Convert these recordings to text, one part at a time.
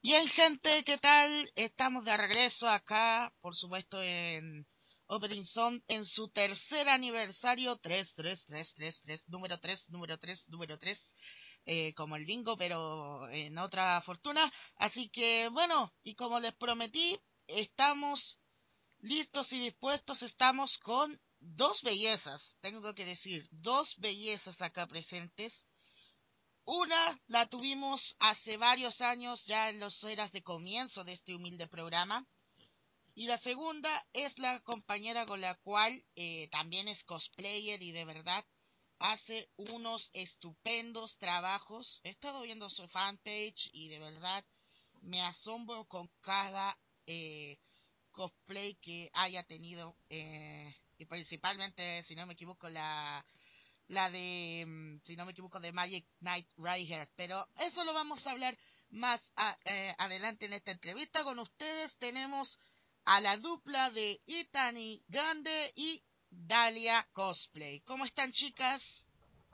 Bien, gente, ¿qué tal? Estamos de regreso acá, por supuesto, en Opening Song, en su tercer aniversario, 3 número 3 número 3 número 3 como el bingo, pero en otra fortuna. Así que, bueno, y como les prometí, estamos listos y dispuestos, estamos con dos bellezas, tengo que decir, dos bellezas acá presentes. Una la tuvimos hace varios años, ya en las eras de comienzo de este humilde programa. Y la segunda es la compañera con la cual también es cosplayer y de verdad hace unos estupendos trabajos. He estado viendo su fanpage y de verdad me asombro con cada cosplay que haya tenido. Y principalmente, si no me equivoco, la de, si no me equivoco, de Magic Knight Rider. Pero eso lo vamos a hablar más adelante en esta entrevista. Con ustedes tenemos a la dupla de Itani Grande y Dalia Cosplay. ¿Cómo están, chicas?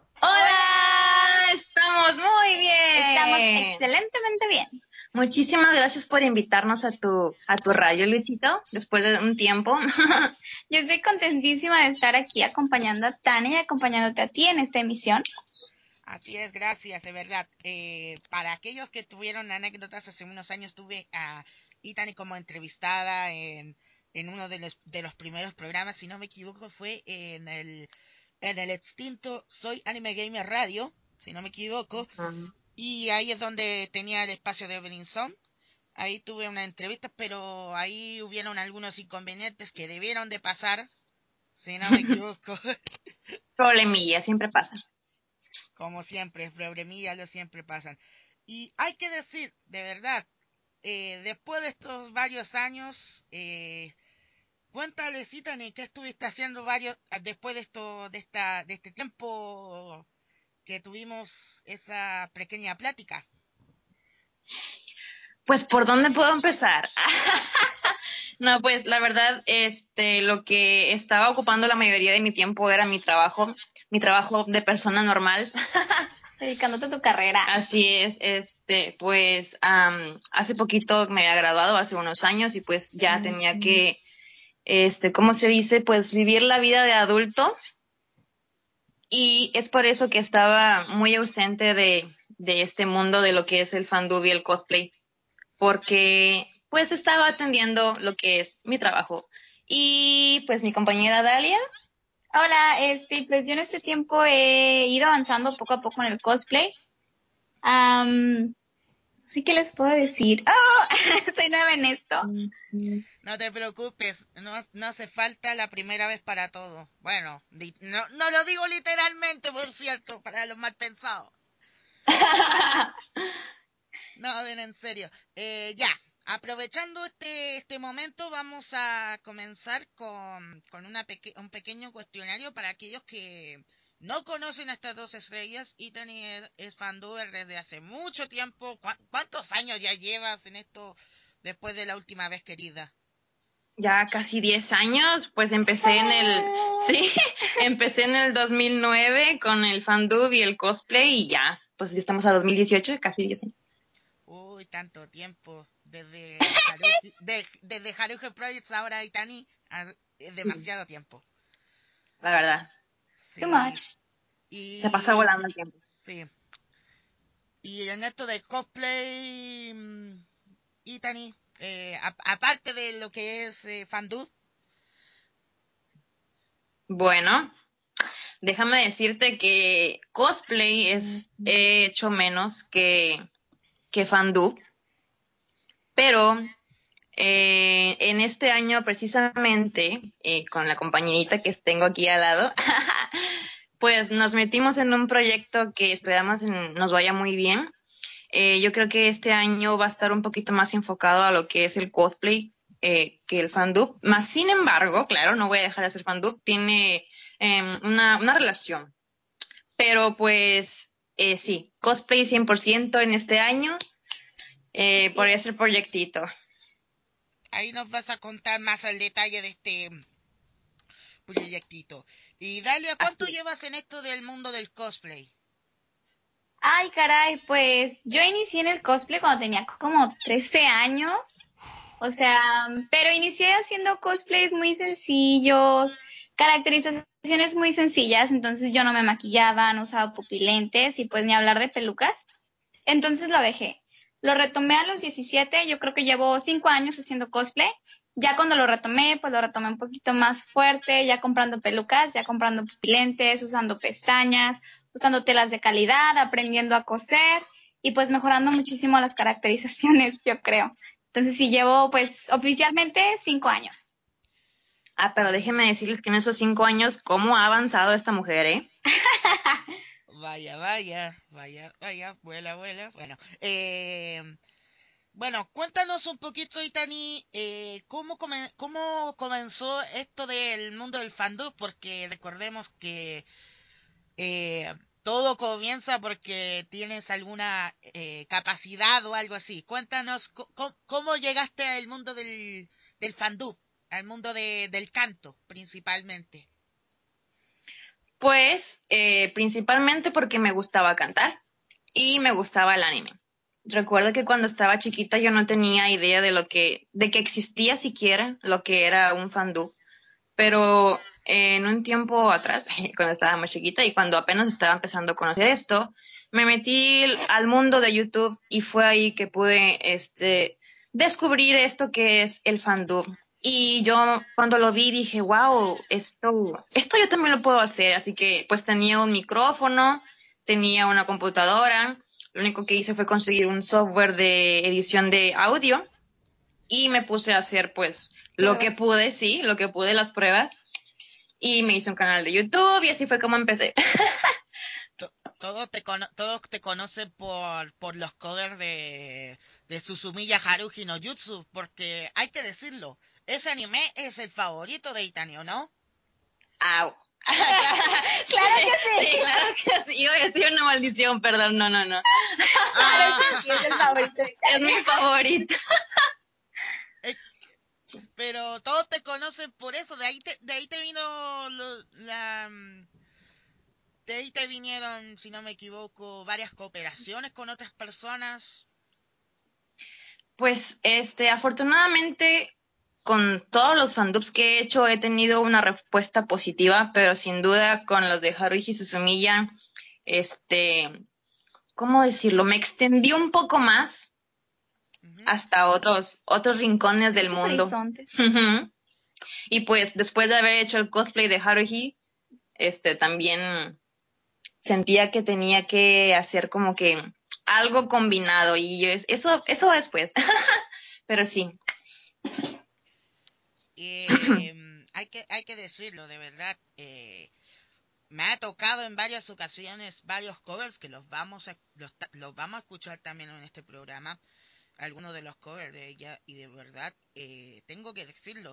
Hola, estamos muy Estamos bien. excelentemente bien. Muchísimas gracias por invitarnos a tu radio, Luchito, después de un tiempo. Yo estoy contentísima de estar aquí acompañando a Tania y acompañándote a ti en esta emisión. Así es, gracias, de verdad. Para aquellos que tuvieron anécdotas, hace unos años tuve a Itani como entrevistada en uno de los primeros programas, si no me equivoco, fue en el extinto Soy Anime Gamer Radio, si no me equivoco, y ahí es donde tenía el espacio de Evelyn Song. Ahí tuve una entrevista, pero ahí hubieron algunos inconvenientes que debieron de pasar, si no me equivoco. Problemilla, siempre pasa. Como siempre, problemillas lo siempre pasan. Y hay que decir, de verdad, después de estos varios años, cuéntale, Citani, ¿qué estuviste haciendo después de de este tiempo que tuvimos esa pequeña plática? Pues, ¿por dónde puedo empezar? No, pues la verdad, lo que estaba ocupando la mayoría de mi tiempo era mi trabajo de persona normal. Dedicándote a tu carrera. Así es, pues hace poquito me había graduado, hace unos años, y pues ya tenía que, ¿cómo se dice? Pues vivir la vida de adulto, y es por eso que estaba muy ausente de este mundo de lo que es el fandub y el cosplay, porque pues estaba atendiendo lo que es mi trabajo. Y pues mi compañera Dalia. Hola, pues yo en este tiempo he ido avanzando poco a poco en el cosplay. Sí que les puedo decir. ¡Oh! Soy nueva en esto. No te preocupes, no hace falta la primera vez para todo. Bueno, no lo digo literalmente, por cierto, para los mal pensados. No, a ver, en serio. Ya, aprovechando este momento, vamos a comenzar con un pequeño cuestionario para aquellos que no conocen a estas dos estrellas. Ethan es fanduber desde hace mucho tiempo. ¿Cuántos años ya llevas en esto después de la última vez, querida? Ya casi 10 años, pues sí, empecé en el 2009 con el fandub y el cosplay, y ya, pues ya estamos a 2018, casi 10 años. Uy, tanto tiempo. Desde Haruhi Projects ahora Itani, es Sí, demasiado tiempo. la verdad, Too Sí. much. se pasa Y volando el tiempo. sí. Y en esto de cosplay, Itani, aparte de lo que es fandub, Bueno, déjame decirte que cosplay he hecho menos que fandub, pero en este año precisamente, con la compañerita que tengo aquí al lado, pues nos metimos en un proyecto que esperamos nos vaya muy bien. Yo creo que este año va a estar un poquito más enfocado a lo que es el cosplay, que el fandub. Más sin embargo, claro, no voy a dejar de hacer fandub, tiene una relación. Pero pues sí, cosplay 100% en este año, por ese proyectito. ahí nos vas a contar más al detalle de este proyectito. Y Dalia, ¿cuánto Así. llevas en esto del mundo del cosplay? Ay, caray, pues yo inicié en el cosplay cuando tenía como 13 años. O sea, pero inicié haciendo cosplays muy sencillos, caracterizaciones muy sencillas, entonces yo no me maquillaba, no usaba pupilentes y pues ni hablar de pelucas. Entonces lo dejé. Lo retomé a los 17, yo creo que llevo 5 años haciendo cosplay. Ya cuando lo retomé, pues lo retomé un poquito más fuerte, ya comprando pelucas, ya comprando pupilentes, usando pestañas, usando telas de calidad, aprendiendo a coser y pues mejorando muchísimo las caracterizaciones, yo creo. Entonces sí llevo pues oficialmente 5 años. Ah, pero déjenme decirles que en esos 5 años, ¿cómo ha avanzado esta mujer, Vaya, vaya, vaya, vaya, vuela, vuela. Bueno, bueno, cuéntanos un poquito, Itani, cómo comenzó esto del mundo del fandom, porque recordemos que todo comienza porque tienes alguna capacidad o algo así. Cuéntanos cómo llegaste al mundo del fandom, al mundo del canto, principalmente. Pues principalmente porque me gustaba cantar y me gustaba el anime. Recuerdo que cuando estaba chiquita yo no tenía idea de que existía siquiera lo que era un fandub, pero en un tiempo atrás, cuando estaba más chiquita y cuando apenas estaba empezando a conocer esto, me metí al mundo de YouTube y fue ahí que pude descubrir esto que es el fandub. Y yo cuando lo vi dije, wow, esto yo también lo puedo hacer. Así que pues tenía un micrófono, tenía una computadora. Lo único que hice fue conseguir un software de edición de audio y me puse a hacer pues lo que pude, sí, lo que pude, las pruebas. Y me hice un canal de YouTube y así fue como empecé. Todos te conocen por los covers de Suzumiya Haruhi no Jutsu, porque hay que decirlo, ese anime es el favorito de Itanio, ¿no? Au. Claro que sí. Sí, claro que sí. Iba a decir una maldición, perdón, no, no, no. Claro Ah, que sí, es el favorito de Es mi Tania. favorito. eh, pero todos te conocen por eso, de ahí te vino de ahí te vinieron, si no me equivoco, varias cooperaciones con otras personas. Pues, afortunadamente, con todos los fandubs que he hecho, he tenido una respuesta positiva, pero sin duda con los de Haruhi Suzumiya, este, ¿cómo decirlo? Me extendí un poco más Ujú. hasta otros rincones del Otros mundo. horizontes. Y pues, después de haber hecho el cosplay de Haruhi, también sentía que tenía que hacer como que algo combinado y eso después. Pero sí. Hay que decirlo, de verdad. Me ha tocado en varias ocasiones varios covers que los vamos a escuchar también en este programa. Algunos de los covers de ella y de verdad, tengo que decirlo.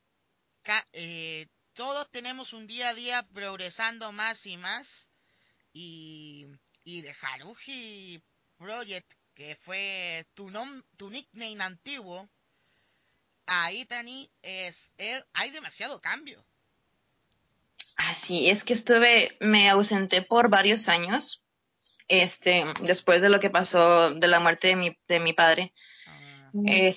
Todos tenemos un día a día progresando más y más. Y, y de Haruhi Project, que fue tu nickname antiguo, a Itani hay demasiado cambio. Así es que me ausenté por varios años, después de lo que pasó de la muerte de mi padre. Ah,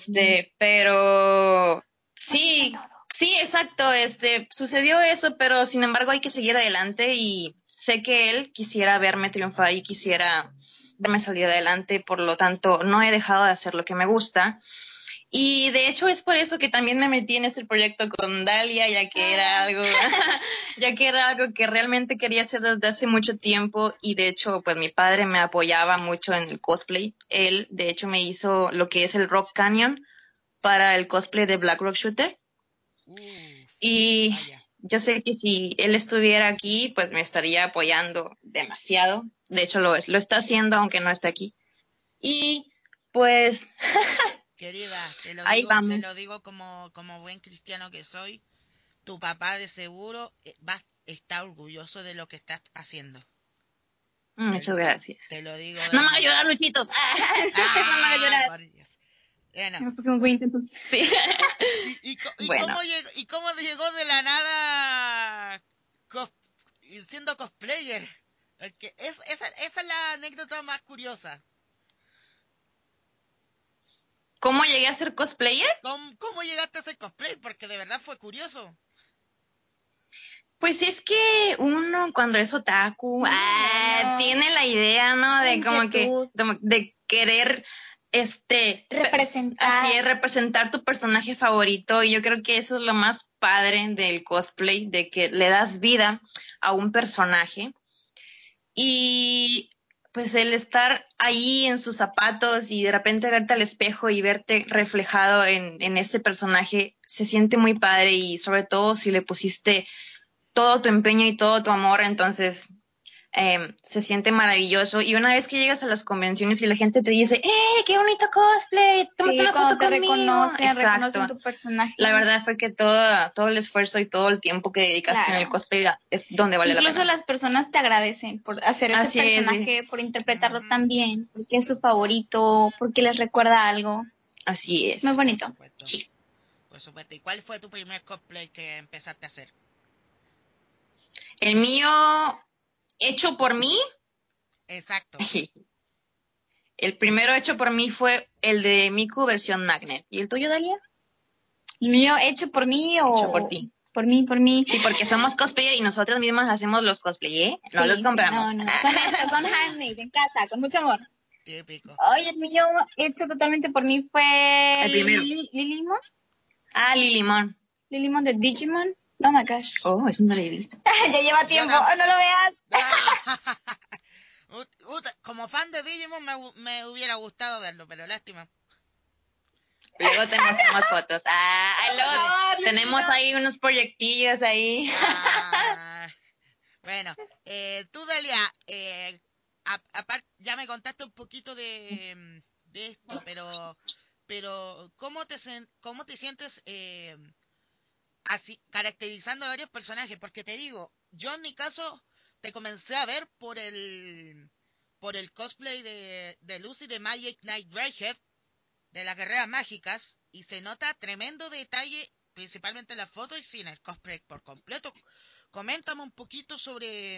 Pero sí, sí, exacto, sucedió eso, pero sin embargo hay que seguir adelante y sé que él quisiera verme triunfar y quisiera verme salir adelante, por lo tanto no he dejado de hacer lo que me gusta. Y de hecho es por eso que también me metí en este proyecto con Dalia, ya que era algo que realmente quería hacer desde hace mucho tiempo y de hecho pues mi padre me apoyaba mucho en el cosplay. Él de hecho me hizo lo que es el Rock Canyon para el cosplay de Black Rock Shooter uff, y vaya. yo sé que si él estuviera aquí pues me estaría apoyando demasiado. De hecho lo está haciendo aunque no esté aquí. Y pues Querida, ahí te lo vamos. digo como buen cristiano que soy, tu papá de seguro está orgulloso de lo que estás haciendo. Te, Muchas gracias. te lo digo No de me haga mi... llorar, Luchito. No me haga ¡Ah! llorar. Por Dios. Bueno, Nos pusimos muy intensos. Sí. Bueno, y cómo llegó de la nada cos- siendo cosplayer? Esa es la anécdota más curiosa. ¿Cómo llegué a ser cosplayer? ¿Cómo llegaste a ser cosplay? Porque de verdad fue curioso. Pues es que uno cuando es otaku, No. tiene la idea, ¿no? De como que, Inquietud. de querer, Representar. así es, representar tu personaje favorito. Y yo creo que eso es lo más padre del cosplay, de que le das vida a un personaje. Y pues el estar ahí en sus zapatos y de repente verte al espejo y verte reflejado en ese personaje, se siente muy padre y sobre todo si le pusiste todo tu empeño y todo tu amor, entonces se siente maravilloso. Y una vez que llegas a las convenciones y la gente te dice, qué bonito cosplay, tómate Sí, una cuando foto te conmigo. reconocen Exacto. tu personaje. La verdad fue que todo el esfuerzo y todo el tiempo que dedicaste en el Claro. cosplay es donde vale la Incluso pena. las personas te agradecen por hacer ese Así es, personaje, por interpretarlo tan Ujú. bien, porque es su favorito, porque les recuerda algo. así Es muy es. Por bonito. supuesto. Sí. Por supuesto. ¿Y cuál fue tu primer cosplay que empezaste a hacer? El mío, hecho por mí, Exacto. el primero hecho por mí fue el de Miku versión Magnet. ¿Y el tuyo, Dalia? ¿El mío hecho por mí Hecho por o ti. por mí, por mí? Sí, porque somos cosplayer y nosotras mismas hacemos los cosplay, ¿eh? No los Sí, compramos. no, son hechos, son handmade en casa, con mucho amor. Típico. Oye, el mío hecho totalmente por mí fue El primero. Lilimon, Lilimón. Lilimon de Digimon. Oh my gosh. Oh, eso no lo he visto. Ya lleva Yo tiempo, tam- no lo veas. ¡Ah! Como fan de Digimon me hubiera gustado verlo, pero lástima. Luego te mostramos fotos. Por Luego favor, tenemos Lupita. ahí unos proyectillos ahí. Ah, bueno, tú Delia, aparte ya me contaste un poquito de esto, pero ¿cómo te sientes así caracterizando a varios personajes? Porque te digo, yo en mi caso te comencé a ver por el cosplay de Lucy de Magic Knight Redhead de las guerreras mágicas y se nota tremendo detalle, principalmente en las fotos y sin el cosplay por completo. Coméntame un poquito sobre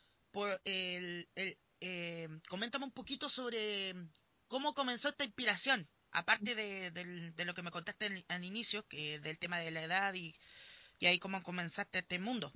coméntame un poquito sobre cómo comenzó esta inspiración, aparte de lo que me contaste al inicio, que del tema de la edad y ahí cómo comenzaste este mundo.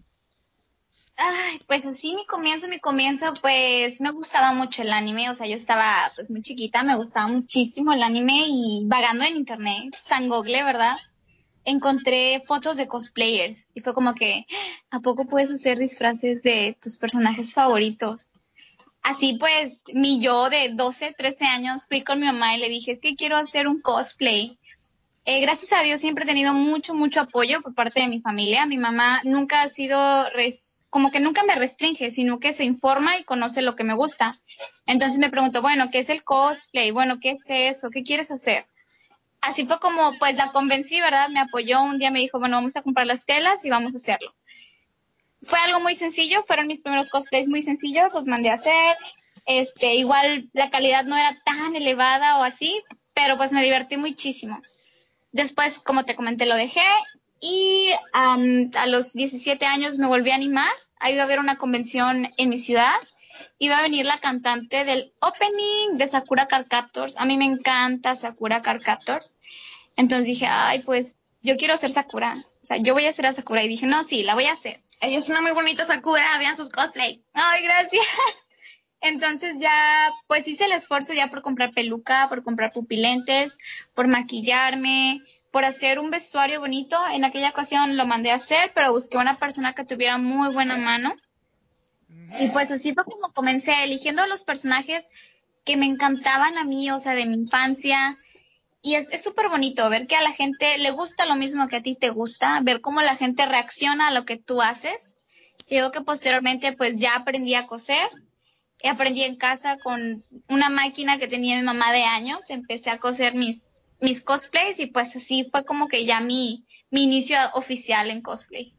Ay, pues así mi comienzo, pues me gustaba mucho el anime, o sea, yo estaba pues muy chiquita, me gustaba muchísimo el anime y vagando en internet, San Google, ¿verdad? Encontré fotos de cosplayers y fue como que, ¿a poco puedes hacer disfraces de tus personajes favoritos? Así pues, mi yo de 12, 13 años fui con mi mamá y le dije, es que quiero hacer un cosplay. Gracias a Dios siempre he tenido mucho, mucho apoyo por parte de mi familia. Mi mamá nunca ha sido, como que nunca me restringe, sino que se informa y conoce lo que me gusta. Entonces me preguntó, bueno, ¿qué es el cosplay? Bueno, ¿qué es eso? ¿Qué quieres hacer? Así fue como, pues la convencí, ¿verdad? Me apoyó. Un día me dijo, bueno, vamos a comprar las telas y vamos a hacerlo. Fue algo muy sencillo, fueron mis primeros cosplays muy sencillos, los mandé a hacer. Igual la calidad no era tan elevada o así, pero pues me divertí muchísimo. Después, como te comenté, lo dejé y a los 17 años me volví a animar. Ahí iba a haber una convención en mi ciudad. Iba a venir la cantante del opening de Sakura Card Captors. A mí me encanta Sakura Card Captors. Entonces dije, ay, pues yo quiero ser Sakura. O sea, yo voy a ser a Sakura. Y dije, no, sí, la voy a hacer. Ella es una muy bonita Sakura, vean sus cosplay. Ay, gracias. Entonces ya, pues hice el esfuerzo ya por comprar peluca, por comprar pupilentes, por maquillarme, por hacer un vestuario bonito. En aquella ocasión lo mandé a hacer, pero busqué una persona que tuviera muy buena mano. Y pues así fue como comencé eligiendo los personajes que me encantaban a mí, o sea, de mi infancia. Y es súper bonito ver que a la gente le gusta lo mismo que a ti te gusta, ver cómo la gente reacciona a lo que tú haces. Digo que posteriormente pues ya aprendí a coser. Aprendí en casa con una máquina que tenía mi mamá de años. Empecé a coser mis cosplays y pues así fue como que ya mi inicio oficial en cosplay.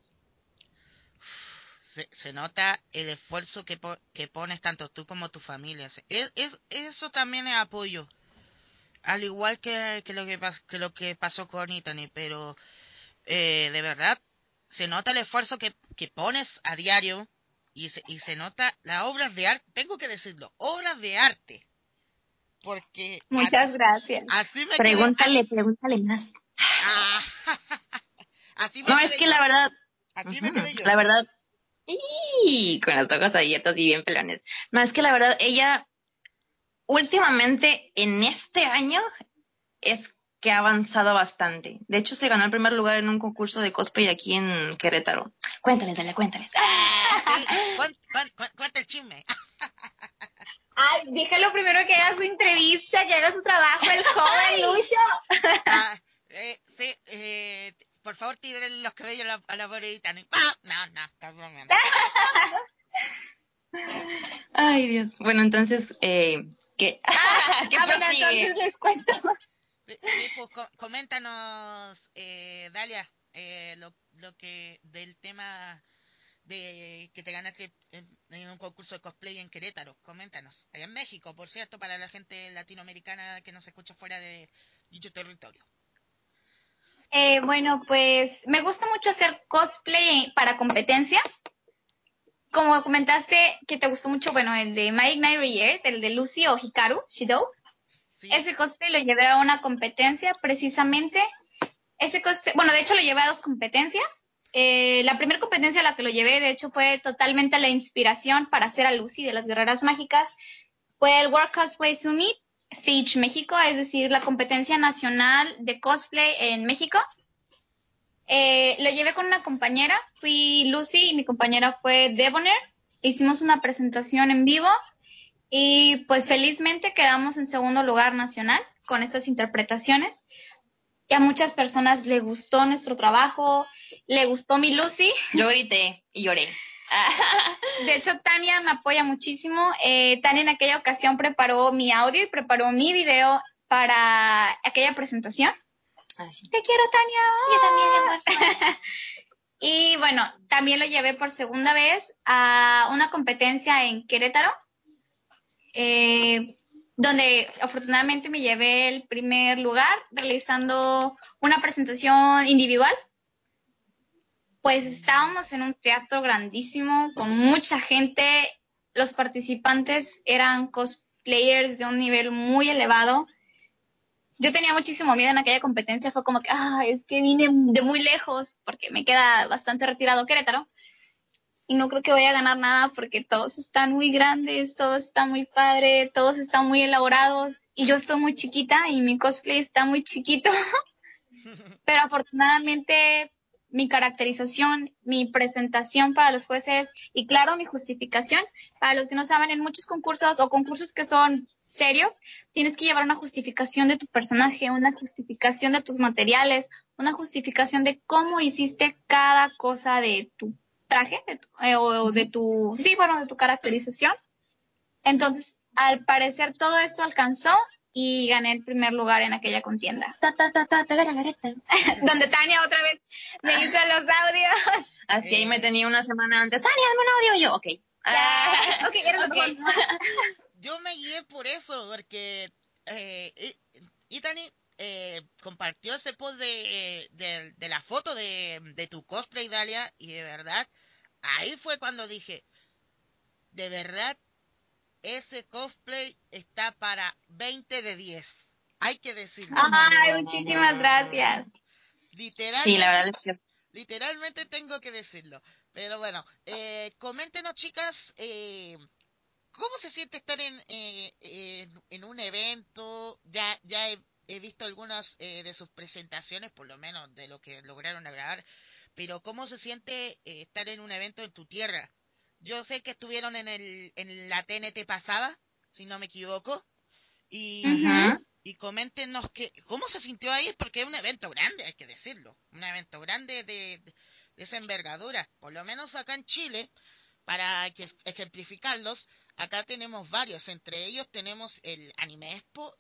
Se nota el esfuerzo que pones tanto tú como tu familia. Eso también es apoyo. Al igual que lo que pasó con Italy, pero de verdad se nota el esfuerzo que pones a diario y se nota las obras de arte, tengo que decirlo, obras de arte, porque Muchas gracias. así me quedé, Pregúntale más. ah, así me No, es quedé que yo, la verdad, así me quedé yo. la verdad, y con los ojos abiertos y bien pelones. No, es que la verdad, ella últimamente en este año es que ha avanzado bastante. De hecho, se ganó el primer lugar en un concurso de cosplay aquí en Querétaro. Cuéntales, Dalia, cuéntales. Sí, cuenta el chisme. Ay, déjalo primero que haga su entrevista, que haga su trabajo, el joven Lucho. Sí, por favor, tiren los cabellos a la pobre Itani. ¡Ah! No, está bromeando. Ay, Dios. Bueno, entonces, ¿qué? ¿Qué Bueno, prosigue? entonces les cuento. Sí, pues coméntanos, Dalia, lo que del tema de que te ganaste en un concurso de cosplay en Querétaro. Coméntanos. Allá en México, por cierto, para la gente latinoamericana que nos escucha fuera de dicho territorio. Bueno, pues me gusta mucho hacer cosplay para competencia. Como comentaste que te gustó mucho, bueno, el de Magic Knight Rear, el de Lucy o Hikaru Shidou. Sí, Ese cosplay lo llevé a una competencia precisamente. Ese cosplay, bueno, de hecho lo llevé a 2 competencias. La primera competencia a la que lo llevé, de hecho, fue totalmente la inspiración para hacer a Lucy de las Guerreras Mágicas. Fue el World Cosplay Summit Stage México, es decir, la competencia nacional de cosplay en México. Lo llevé con una compañera, fui Lucy y mi compañera fue Debonair. Hicimos una presentación en vivo y pues felizmente quedamos en segundo lugar nacional con estas interpretaciones. Y a muchas personas le gustó nuestro trabajo, le gustó mi Lucy. Yo grité y lloré. De hecho, Tania me apoya muchísimo. Tania en aquella ocasión preparó mi audio y preparó mi video para aquella presentación. Sí. Te quiero, Tania. Yo también, mi amor. Y bueno, también lo llevé por segunda vez a una competencia en Querétaro, donde afortunadamente me llevé el primer lugar realizando una presentación individual. Pues estábamos en un teatro grandísimo con mucha gente. Los participantes eran cosplayers de un nivel muy elevado. Yo tenía muchísimo miedo en aquella competencia. Fue como que, es que vine de muy lejos porque me queda bastante retirado Querétaro. Y no creo que vaya a ganar nada porque todos están muy grandes, todos están muy padre, todos están muy elaborados. Y yo estoy muy chiquita y mi cosplay está muy chiquito. Pero afortunadamente mi caracterización, mi presentación para los jueces y claro, mi justificación, para los que no saben, en muchos concursos o concursos que son serios, tienes que llevar una justificación de tu personaje, una justificación de tus materiales, una justificación de cómo hiciste cada cosa de tu traje o de tu, sí, bueno, de tu caracterización. Entonces, al parecer todo esto alcanzó y gané el primer lugar en aquella contienda. Donde Tania otra vez me hizo los audios. Así ahí me tenía una semana antes. Tania, dame un audio. Y yo, ok. Ok, era lo mejor. Yo me guié por eso, porque Itani compartió ese post de la foto de tu cosplay, Dalia, y de verdad, ahí fue cuando dije, de verdad, ese cosplay está para 20 de 10. Hay que decirlo. Ay, muchísimas gracias. Sí, la Literalmente, verdad es que literalmente tengo que decirlo. Pero bueno, coméntenos, chicas, ¿cómo se siente estar en un evento? Ya he visto algunas de sus presentaciones, por lo menos de lo que lograron grabar, pero ¿cómo se siente estar en un evento en tu tierra? Yo sé que estuvieron en la TNT pasada, si no me equivoco, Ujú. y coméntenos cómo se sintió ahí, porque es un evento grande, hay que decirlo, un evento grande de esa envergadura, por lo menos acá en Chile, para ejemplificarlos, acá tenemos varios, entre ellos tenemos el Anime Expo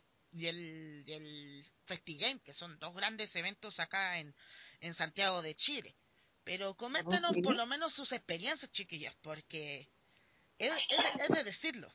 y el FestiGame, que son dos grandes eventos acá en Santiago de Chile. Pero coméntenos por lo menos sus experiencias, chiquillas, porque es de decirlo.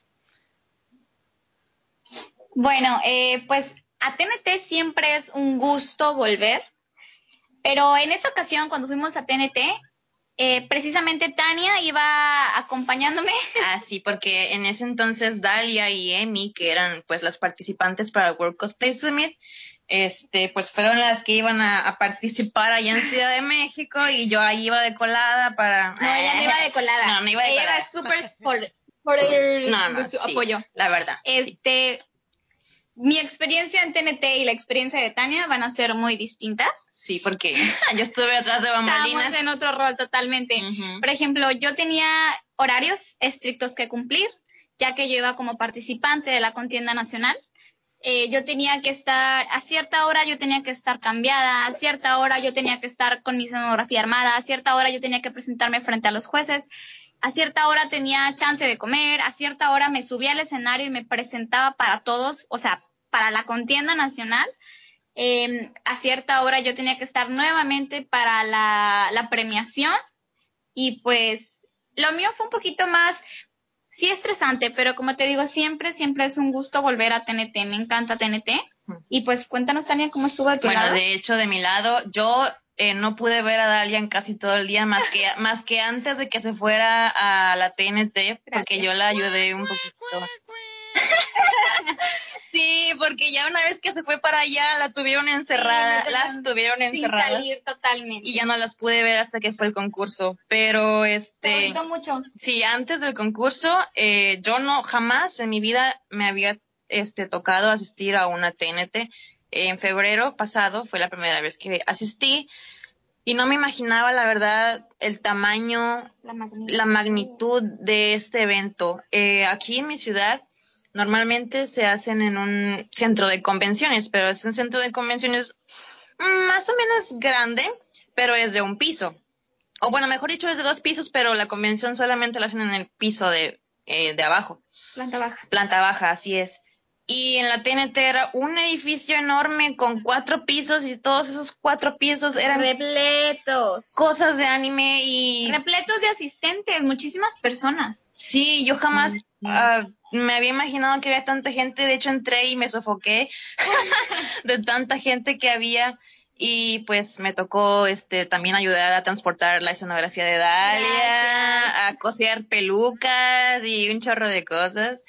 Bueno, pues a TNT siempre es un gusto volver, pero en esta ocasión cuando fuimos a TNT, precisamente Tania iba acompañándome. Sí, porque en ese entonces Dalia y Emi, que eran pues las participantes para el World Cosplay Summit, pues fueron las que iban a participar allá en Ciudad de México y yo ahí iba de colada para... No, ella no iba de colada. No, no iba de ella colada. Ella era súper por su sí, apoyo. La verdad. Sí. Mi experiencia en TNT y la experiencia de Tania van a ser muy distintas. Sí, porque yo estuve atrás de bambalinas. Estábamos en otro rol totalmente. Uh-huh. Por ejemplo, yo tenía horarios estrictos que cumplir, ya que yo iba como participante de la contienda nacional. Yo tenía que estar, a cierta hora yo tenía que estar cambiada, a cierta hora yo tenía que estar con mi escenografía armada, a cierta hora yo tenía que presentarme frente a los jueces, a cierta hora tenía chance de comer, a cierta hora me subía al escenario y me presentaba para todos, o sea, para la contienda nacional. A cierta hora yo tenía que estar nuevamente para la premiación y pues lo mío fue un poquito más, sí estresante, pero como te digo, siempre es un gusto volver a TNT, me encanta TNT. Y pues cuéntanos, Tania, cómo estuvo de tu lado. Bueno, de hecho, de mi lado, yo no pude ver a Dalia en casi todo el día, más que antes de que se fuera a la TNT, porque yo la ayudé un poquito. Sí, porque ya una vez que se fue para allá, las tuvieron encerradas. Sin salir totalmente. Y ya no las pude ver hasta que fue el concurso. Pero Te gustó mucho. Sí, antes del concurso, yo no jamás en mi vida me había tocado asistir a una TNT. En febrero pasado fue la primera vez que asistí y no me imaginaba, la verdad, el tamaño, la magnitud de este evento. Aquí en mi ciudad normalmente se hacen en un centro de convenciones, pero es un centro de convenciones más o menos grande, pero es de un piso. O bueno, mejor dicho, es de 2 pisos, pero la convención solamente la hacen en el piso de abajo. Planta baja, así es. Y en la TNT era un edificio enorme con 4 pisos y todos esos 4 pisos eran repletos. Cosas de anime y... repletos de asistentes, muchísimas personas. Sí, yo jamás me había imaginado que había tanta gente. De hecho, entré y me sofoqué de tanta gente que había. Y pues me tocó también ayudar a transportar la escenografía de Dalia, Gracias. a coser pelucas y un chorro de cosas.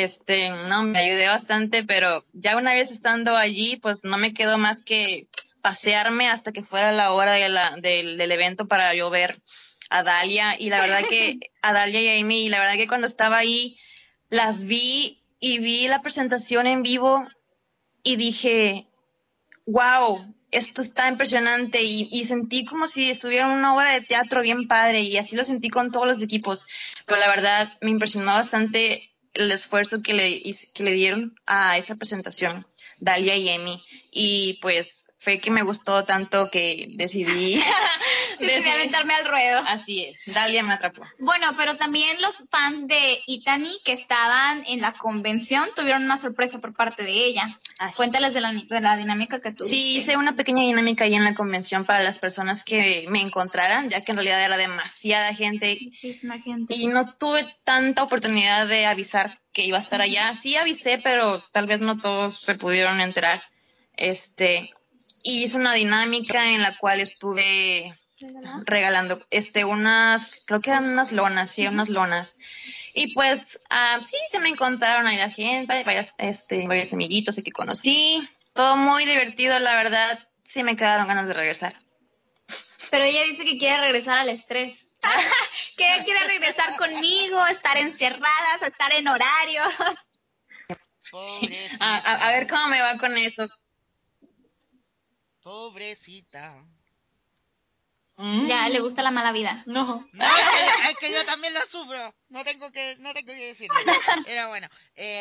No, me ayudé bastante, pero ya una vez estando allí, pues no me quedó más que pasearme hasta que fuera la hora del evento para yo ver a Dalia. Y la verdad que a Dalia y a Amy, y la verdad que cuando estaba ahí, las vi y vi la presentación en vivo y dije, wow, esto está impresionante y sentí como si estuviera en una obra de teatro bien padre y así lo sentí con todos los equipos, pero la verdad me impresionó bastante el esfuerzo que le dieron a esta presentación, Dalia y Emi, y pues fue que me gustó tanto que decidí aventarme al ruedo. Así es, Dalia me atrapó. Bueno, pero también los fans de Itani que estaban en la convención tuvieron una sorpresa por parte de ella. Cuéntales de la dinámica que tuviste. Sí, hice una pequeña dinámica ahí en la convención para las personas que me encontraran, ya que en realidad era demasiada gente. Muchísima gente. Y no tuve tanta oportunidad de avisar que iba a estar allá. Sí avisé, pero tal vez no todos se pudieron enterar. Y hice una dinámica en la cual estuve regalando creo que eran unas lonas, sí, unas lonas. Y pues sí, se me encontraron ahí la gente, varios amiguitos que conocí. Todo muy divertido, la verdad. Sí me quedaron ganas de regresar. Pero ella dice que quiere regresar al estrés. Que ella quiere regresar conmigo, estar encerradas, estar en horarios. Sí. A ver cómo me va con eso. Pobrecita. Ya le gusta la mala vida. No, es que yo también la sufro. No tengo que decirlo. Pero bueno,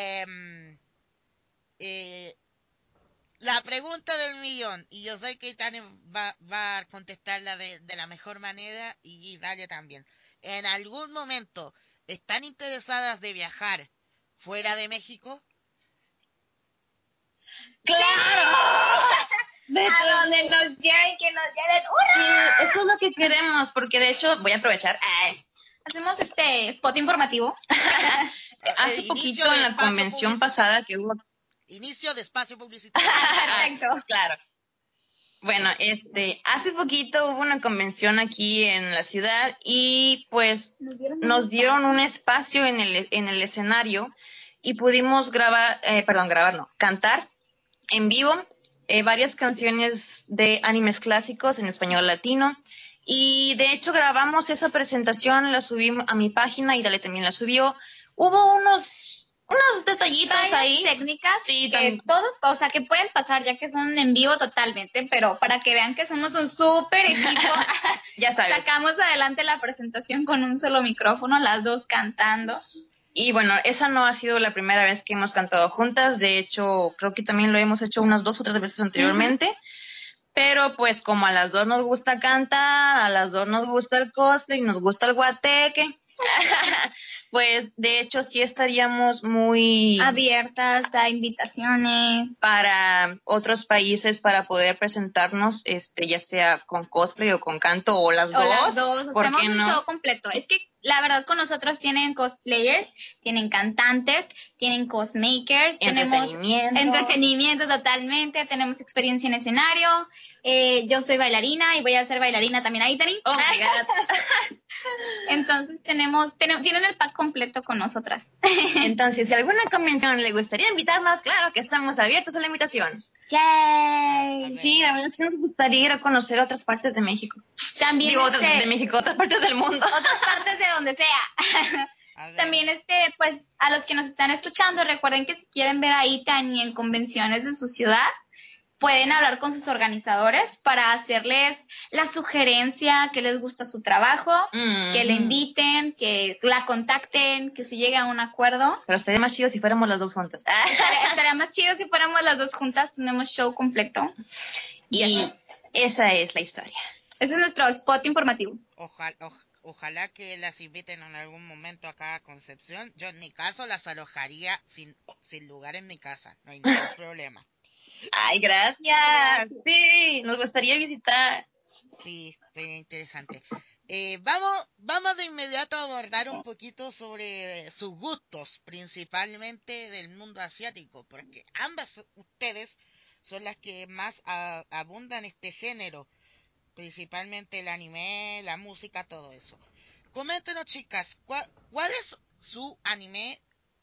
la pregunta del millón, y yo sé que Tania va a contestarla de la mejor manera y Dalia también. ¿En algún momento están interesadas de viajar fuera de México? ¡Claro! De hecho, a donde nos lleven, que nos lleven. ¡Hurra! Sí, eso es lo que queremos, porque de hecho voy a aprovechar. Hacemos spot informativo. Hace poquito en la convención pasada que hubo. Inicio de espacio publicitario. Perfecto. Claro. Bueno, hace poquito hubo una convención aquí en la ciudad y pues nos dieron un espacio en el escenario y pudimos cantar en vivo varias canciones de animes clásicos en español latino. Y de hecho grabamos esa presentación, la subí a mi página y Dale también la subió. Hubo unos detallitos Varias ahí. técnicas Sí, que todo, o sea, que pueden pasar ya que son en vivo totalmente, pero para que vean que somos un súper equipo, ya sabes. sacamos adelante la presentación con un solo micrófono, las dos cantando. Y bueno, esa no ha sido la primera vez que hemos cantado juntas. De hecho, creo que también lo hemos hecho unas 2 o 3 veces anteriormente. Pero pues como a las dos nos gusta cantar, a las dos nos gusta el cosplay, nos gusta el guateque, pues de hecho sí estaríamos muy abiertas a invitaciones para otros países para poder presentarnos, ya sea con cosplay o con canto o las dos. ¿Por hacemos qué un no? show completo. Es que la verdad con nosotros tienen cosplayers, tienen cantantes, tienen cosmakers, tenemos entretenimiento totalmente, tenemos experiencia en escenario. Yo soy bailarina y voy a ser bailarina también ahí, Tani. Oh my God. Entonces tienen el pack completo con nosotras. Entonces, si alguna convención le gustaría invitarnos, claro que estamos abiertos a la invitación. ¡Yay! Sí, la verdad sí nos gustaría ir a conocer otras partes de México. También Digo, de México, otras partes del mundo. Otras partes de donde sea. También pues a los que nos están escuchando, recuerden que si quieren ver a Itani en convenciones de su ciudad, pueden hablar con sus organizadores para hacerles la sugerencia que les gusta su trabajo, que le inviten, que la contacten, que se llegue a un acuerdo. Pero estaría más chido si fuéramos las dos juntas. Estaría más chido si fuéramos las dos juntas, tenemos show completo. Y esa es la historia. Ese es nuestro spot informativo. Ojalá que las inviten en algún momento acá a Concepción. Yo en mi caso las alojaría sin lugar en mi casa, no hay ningún problema. Ay, gracias. Sí, nos gustaría visitar. Sí, sería interesante. Vamos de inmediato a abordar un poquito sobre sus gustos, principalmente del mundo asiático, porque ambas ustedes son las que más abundan este género, principalmente el anime, la música, todo eso. Coméntenos, chicas, ¿cuál es su anime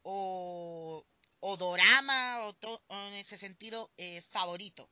o dorama o en ese sentido favorito?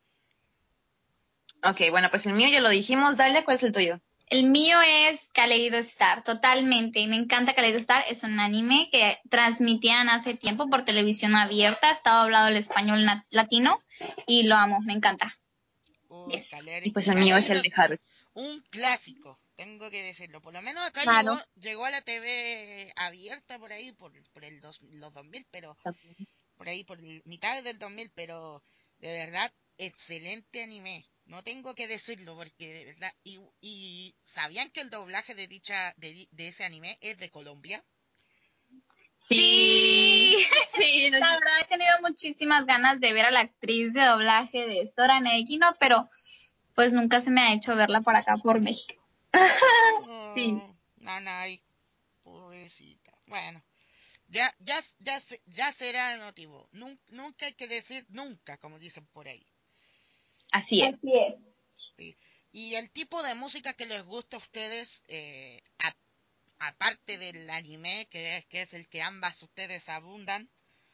Ok, bueno, pues el mío ya lo dijimos. Dale, ¿cuál es el tuyo? El mío es Kaleido Star, totalmente. Me encanta Kaleido Star. Es un anime que transmitían hace tiempo por televisión abierta. Estaba hablado el español latino y lo amo, me encanta. Yes. Y pues el mío es el de Haru. Un clásico, tengo que decirlo. Por lo menos acá Claro. llegó a la TV abierta por ahí, por los 2000, pero por ahí, por mitad del 2000, pero de verdad, excelente anime. No tengo que decirlo porque de verdad. Y ¿sabían que el doblaje de ese anime es de Colombia? Sí. La verdad he tenido muchísimas ganas de ver a la actriz de doblaje de Sora Negino, pero pues nunca se me ha hecho verla por acá, por México. Sí. Nanay, pobrecita. Bueno, ya será el motivo. Nunca hay que decir nunca, como dicen por ahí. Así es. Sí. Y el tipo de música que les gusta a ustedes, aparte del anime, que es el que ambas ustedes abundan.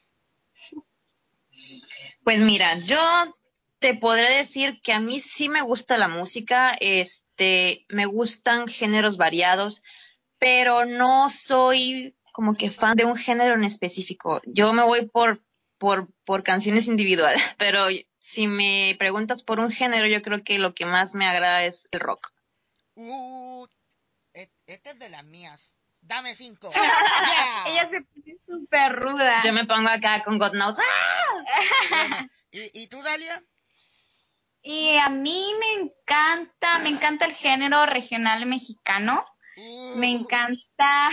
Pues mira, yo te podré decir que a mí sí me gusta la música, me gustan géneros variados, pero no soy como que fan de un género en específico. Yo me voy por canciones individuales, pero si me preguntas por un género, yo creo que lo que más me agrada es el rock. Esta es de las mías. Dame 5. Ella se pone súper ruda. Yo me pongo acá con God Knows. Bueno, ¿y tú, Dalia? Y a mí me encanta el género regional mexicano. Me encanta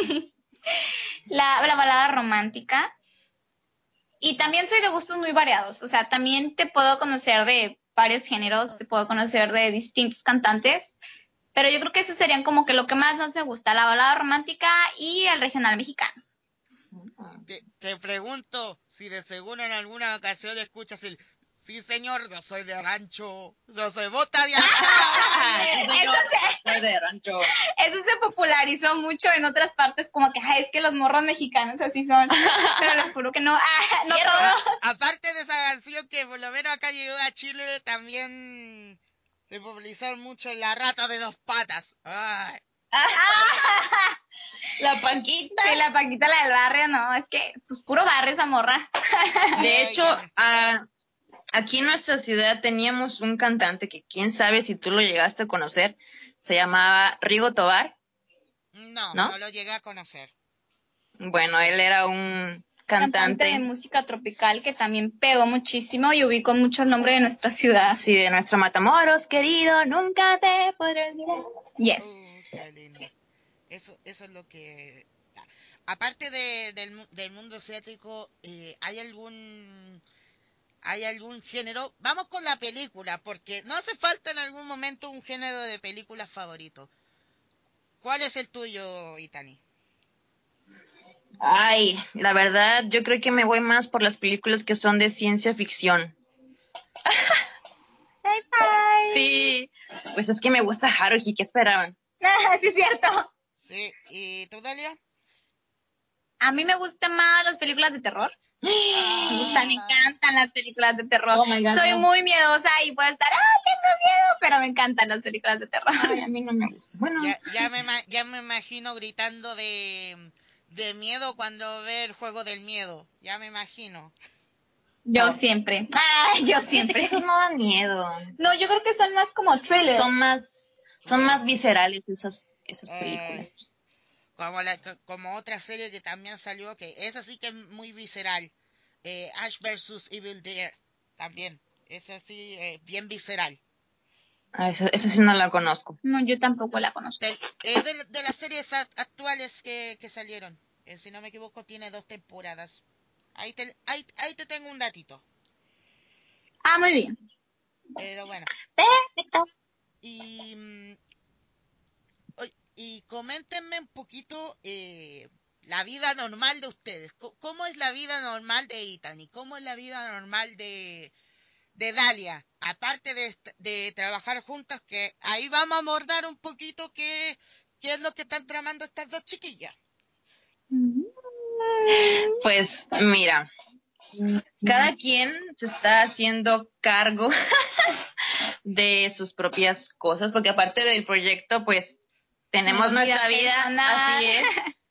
la balada romántica. Y también soy de gustos muy variados. O sea, también te puedo conocer de varios géneros, te puedo conocer de distintos cantantes. Pero yo creo que eso serían como que lo que más me gusta, la balada romántica y el regional mexicano. Te pregunto si de seguro en alguna ocasión escuchas el Sí, señor, yo soy de rancho. Yo soy bota de acá. Sí, señor, soy de rancho. Eso se popularizó mucho en otras partes, como que, ay, es que los morros mexicanos así son. Pero les juro que no, no todos. Aparte de esa canción que por lo menos acá llegó a Chile, también se popularizó mucho la rata de dos patas. Ay. La Paquita. Sí, la Paquita, la del barrio, no, es que, pues, puro barrio esa morra. De hecho, Óigame. aquí en nuestra ciudad teníamos un cantante que quién sabe si tú lo llegaste a conocer, se llamaba Rigo Tobar, No, ¿no? no lo llegué a conocer. Bueno, él era un Cantante de cantante, música tropical que también pegó muchísimo y ubicó mucho el nombre de nuestra ciudad. sí, de nuestro Matamoros, querido, nunca te podré olvidar. Yes. Qué lindo. Eso es lo que... Aparte del mundo asiático, ¿hay algún género? Vamos con la película, porque no hace falta en algún momento un género de películas favorito. ¿Cuál es el tuyo, Itani? Ay, la verdad, yo creo que me voy más por las películas que son de ciencia ficción. Bye bye. Sí, pues es que me gusta Haruhi, ¿qué esperaban? Sí, es cierto. Sí, ¿y tú, Dalia? A mí me gustan más las películas de terror. Me encantan las películas de terror. Oh my God, Soy no. muy miedosa y puedo estar, tengo miedo, pero me encantan las películas de terror. Ay, a mí no me gusta. Bueno, Ya me imagino gritando de miedo cuando ve el juego del miedo. Ya me imagino. Yo siempre. Yo fíjate que siempre. esos no dan miedo. No, yo creo que son más como thriller. Son más viscerales esas Eh, películas. como otra serie que también salió, que esa sí que es muy visceral. Ash vs. Evil Dead. También. Esa sí, bien visceral. Ah, esa sí no la conozco. No, yo tampoco la conozco. De las series actuales que salieron. Si no me equivoco, tiene 2 temporadas. Ahí te tengo un datito. Muy bien. Pero bueno. Perfecto. Y, y coméntenme un poquito la vida normal de ustedes. ¿Cómo es la vida normal de Ethan? ¿Y cómo es la vida normal de Dalia? Aparte de trabajar juntas, que ahí vamos a abordar un poquito qué es lo que están tramando estas dos chiquillas. Pues mira, cada quien se está haciendo cargo de sus propias cosas, porque aparte del proyecto, pues tenemos nuestra vida, así es.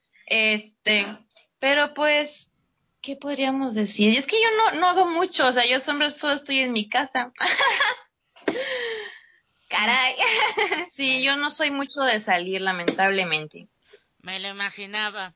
Pero pues, ¿qué podríamos decir? Y es que yo no hago mucho, o sea, yo siempre solo estoy en mi casa. Caray. Sí, yo no soy mucho de salir, lamentablemente. Me lo imaginaba.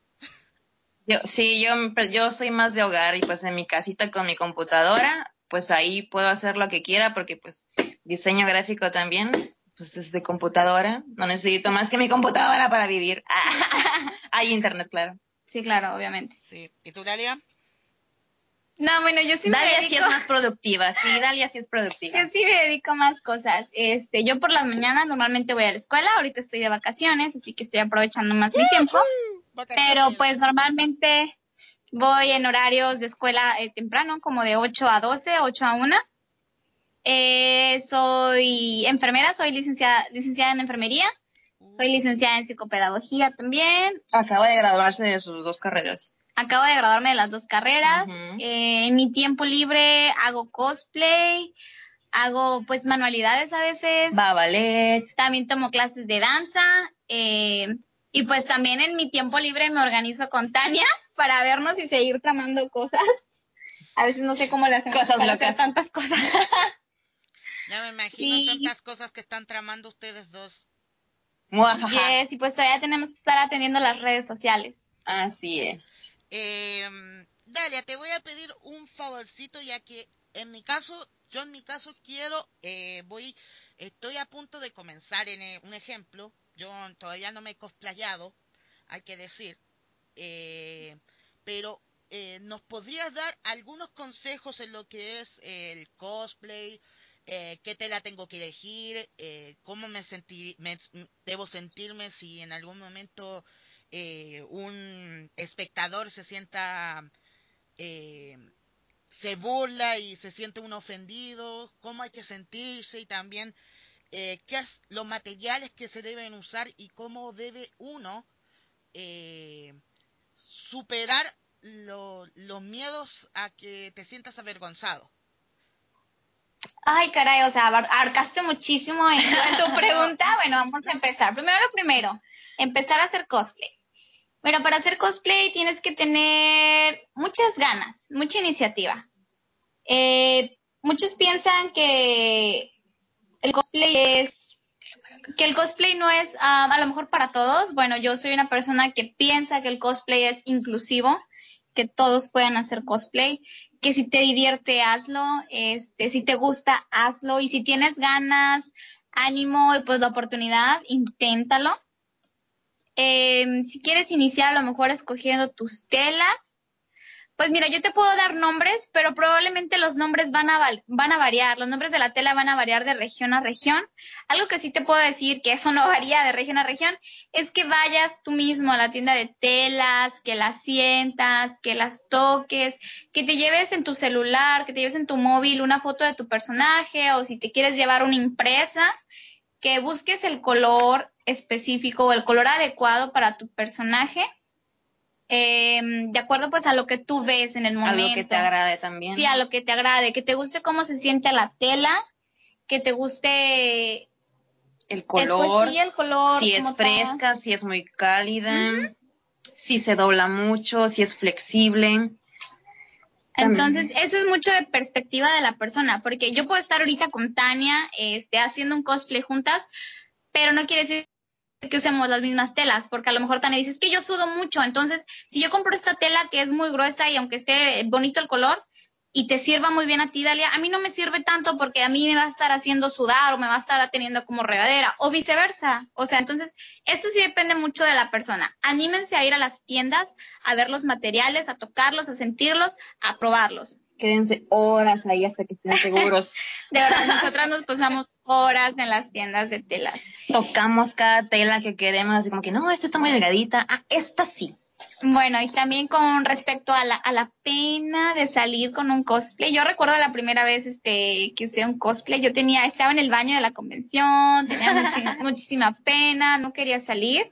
Yo soy más de hogar y pues en mi casita con mi computadora, pues ahí puedo hacer lo que quiera porque pues diseño gráfico también, pues es de computadora, no necesito más que mi computadora para vivir. Hay internet, claro. Sí, claro, obviamente. Sí. ¿Y tú, Dalia? No, bueno, yo sí me Dalia dedico. sí es más productiva, sí, Dalia sí es productiva. Yo sí me dedico a más cosas. Yo por las mañanas normalmente voy a la escuela, ahorita estoy de vacaciones, así que estoy aprovechando más mi tiempo. Pero pues normalmente voy en horarios de escuela temprano, como de 8 a 12, 8 a 1. Soy enfermera, soy licenciada en enfermería, soy licenciada en psicopedagogía también. Acaba de graduarse de sus 2 carreras. Acabo de graduarme de las 2 carreras. Ujú. En mi tiempo libre hago cosplay, hago pues manualidades a veces. Va a ballet. También tomo clases de danza. Y pues también en mi tiempo libre me organizo con Tania para vernos y seguir tramando cosas. A veces no sé cómo le hacemos Cosas para locas. hacer tantas cosas. Ya me imagino Y tantas cosas que están tramando ustedes dos. Muajaja. yes, y pues todavía tenemos que estar atendiendo las redes sociales. Así es. Dalia, te voy a pedir un favorcito ya que yo en mi caso quiero, estoy a punto de comenzar un ejemplo. Yo todavía no me he cosplayado, hay que decir. Eh, pero ¿nos podrías dar algunos consejos en lo que es el cosplay? ¿Qué tela tengo que elegir? ¿Cómo debo sentirme si en algún momento un espectador eh, se burla y se siente uno ofendido, cómo hay que sentirse y también qué es los materiales que se deben usar y cómo debe uno eh, superar los miedos a que te sientas avergonzado. Ay, caray, o sea, abarcaste muchísimo en tu No, pregunta. Bueno, vamos a empezar. Primero lo primero, empezar a hacer cosplay. Bueno, para hacer cosplay tienes que tener muchas ganas, mucha iniciativa. Muchos piensan el cosplay es, que el cosplay no es a lo mejor para todos. Bueno, yo soy una persona que piensa que el cosplay es inclusivo, que todos pueden hacer cosplay, que si te divierte, hazlo, si te gusta, hazlo, y si tienes ganas, ánimo y pues la oportunidad, inténtalo. Si quieres iniciar a lo mejor escogiendo tus telas, pues mira, yo te puedo dar nombres, pero probablemente los nombres van a variar. Los nombres de la tela van a variar de región a región. Algo que sí te puedo decir que eso no varía de región a región es que vayas tú mismo a la tienda de telas, que las sientas, que las toques, que te lleves en tu celular, que te lleves en tu móvil una foto de tu personaje, o si te quieres llevar una impresa, que busques el color específico o el color adecuado para tu personaje, de acuerdo pues a lo que tú ves en el momento. A lo que te agrade también. Sí, a lo que te agrade, que te guste cómo se siente la tela, que te guste el color, pues sí, el color, si es fresca, tal. si es muy cálida, si se dobla mucho, si es flexible. Entonces, eso es mucho de perspectiva de la persona, porque yo puedo estar ahorita con Tania, haciendo un cosplay juntas, pero no quiere decir que usemos las mismas telas, porque a lo mejor Tania dice, es que yo sudo mucho, entonces, si yo compro esta tela que es muy gruesa y aunque esté bonito el color y te sirva muy bien a ti, Dalia, a mí no me sirve tanto porque a mí me va a estar haciendo sudar o me va a estar teniendo como regadera, o viceversa. O sea, entonces, esto sí depende mucho de la persona. Anímense a ir a las tiendas, a ver los materiales, a tocarlos, a sentirlos, a probarlos. Quédense horas ahí hasta que estén seguros. De verdad, nosotras nos pasamos horas en las tiendas de telas. Tocamos cada tela que queremos, así como que, no, esta está muy delgadita, esta sí. Bueno, y también con respecto a la pena de salir con un cosplay. Yo recuerdo la primera vez que usé un cosplay. Estaba en el baño de la convención, tenía muchísima pena, no quería salir,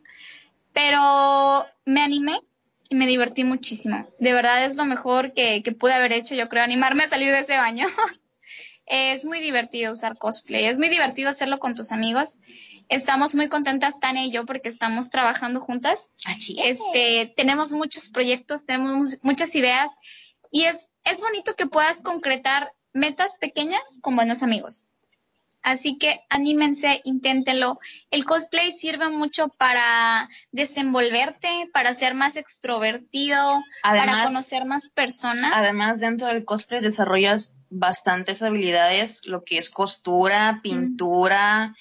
pero me animé y me divertí muchísimo. De verdad es lo mejor que pude haber hecho, yo creo, animarme a salir de ese baño. Es muy divertido usar cosplay, es muy divertido hacerlo con tus amigos. Estamos muy contentas, Tania y yo, porque estamos trabajando juntas. Así tenemos muchos proyectos, tenemos muchas ideas y es bonito que puedas concretar metas pequeñas con buenos amigos. Así que anímense, inténtenlo. El cosplay sirve mucho para desenvolverte, para ser más extrovertido, además, para conocer más personas. Además, dentro del cosplay desarrollas bastantes habilidades, lo que es costura, pintura,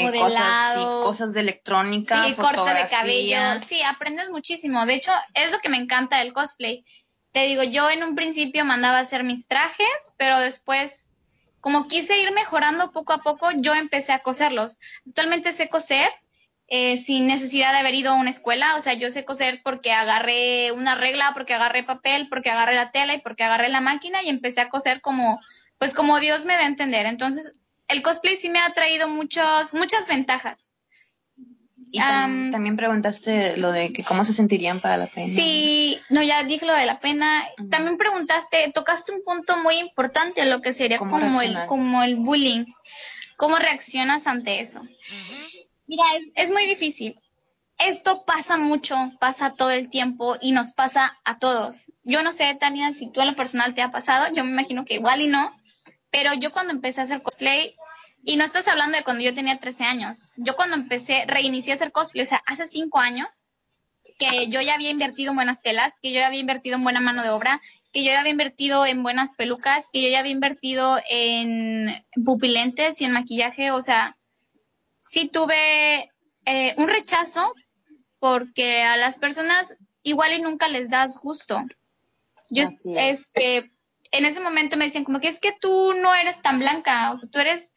cosas de electrónica, sí, fotografía. Corte de cabello. Sí, aprendes muchísimo. De hecho, es lo que me encanta del cosplay. Te digo, yo en un principio mandaba a hacer mis trajes, pero después, como quise ir mejorando poco a poco, yo empecé a coserlos. Actualmente sé coser sin necesidad de haber ido a una escuela. O sea, yo sé coser porque agarré una regla, porque agarré papel, porque agarré la tela y porque agarré la máquina y empecé a coser como Dios me da a entender. Entonces, el cosplay sí me ha traído muchas ventajas. Y también preguntaste lo de que cómo se sentirían para la pena. Sí, no, ya dije lo de la pena. También tocaste un punto muy importante, lo que sería como el bullying. ¿Cómo reaccionas ante eso? Mira, es muy difícil. Esto pasa mucho, pasa todo el tiempo y nos pasa a todos. Yo no sé, Tania, si tú en lo personal te ha pasado, yo me imagino que igual y no, pero yo cuando empecé a hacer cosplay, y no estás hablando de cuando yo tenía 13 años, yo cuando reinicié a hacer cosplay, o sea, hace 5 años, que yo ya había invertido en buenas telas, que yo ya había invertido en buena mano de obra, que yo ya había invertido en buenas pelucas, que yo ya había invertido en pupilentes y en maquillaje. O sea, sí tuve un rechazo porque a las personas igual y nunca les das gusto. Yo en ese momento me decían como que es que tú no eres tan blanca, o sea, tú eres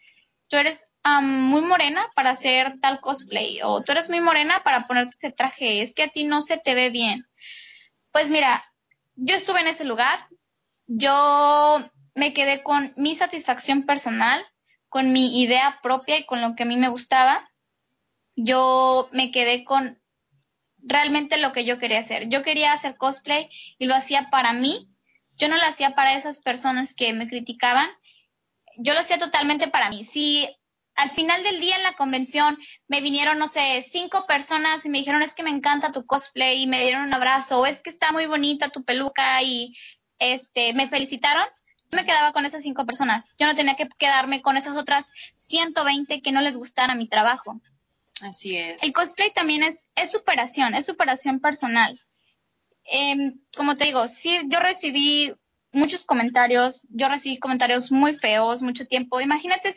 muy morena para hacer tal cosplay, o tú eres muy morena para ponerte ese traje, es que a ti no se te ve bien. Pues mira, yo estuve en ese lugar, yo me quedé con mi satisfacción personal, con mi idea propia y con lo que a mí me gustaba. Yo me quedé con realmente lo que yo quería hacer. Yo quería hacer cosplay y lo hacía para mí. Yo no lo hacía para esas personas que me criticaban. Yo lo hacía totalmente para mí. Si al final del día en la convención me vinieron, no sé, 5 personas y me dijeron, es que me encanta tu cosplay y me dieron un abrazo, o es que está muy bonita tu peluca y me felicitaron, yo me quedaba con esas 5 personas. Yo no tenía que quedarme con esas otras 120 que no les gustara mi trabajo. Así es. El cosplay también es superación personal. Como te digo, sí, yo recibí comentarios muy feos mucho tiempo. Imagínate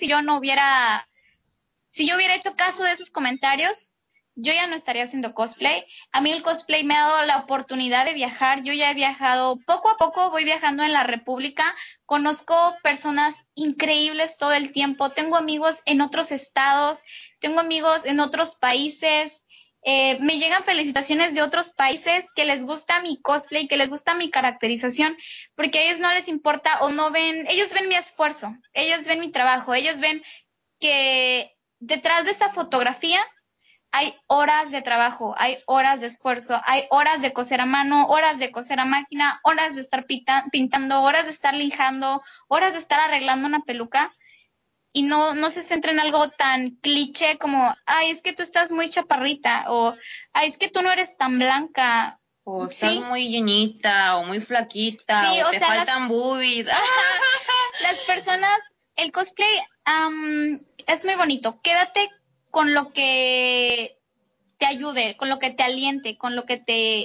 si yo hubiera hecho caso de esos comentarios, yo ya no estaría haciendo cosplay. A mí el cosplay me ha dado la oportunidad de viajar. Yo ya he viajado, poco a poco voy viajando en la República. Conozco personas increíbles todo el tiempo. Tengo amigos en otros estados, tengo amigos en otros países. Me llegan felicitaciones de otros países que les gusta mi cosplay, que les gusta mi caracterización, porque a ellos no les importa o no ven, ellos ven mi esfuerzo, ellos ven mi trabajo, ellos ven que detrás de esa fotografía hay horas de trabajo, hay horas de esfuerzo, hay horas de coser a mano, horas de coser a máquina, horas de estar pintando, horas de estar lijando, horas de estar arreglando una peluca, y no se centra en algo tan cliché como, ay, es que tú estás muy chaparrita, o ay, es que tú no eres tan blanca. O estás Sí, muy llenita, o muy flaquita, sí, o o te sea, faltan boobies. las personas, el cosplay es muy bonito. Quédate con lo que te ayude, con lo que te aliente, con lo que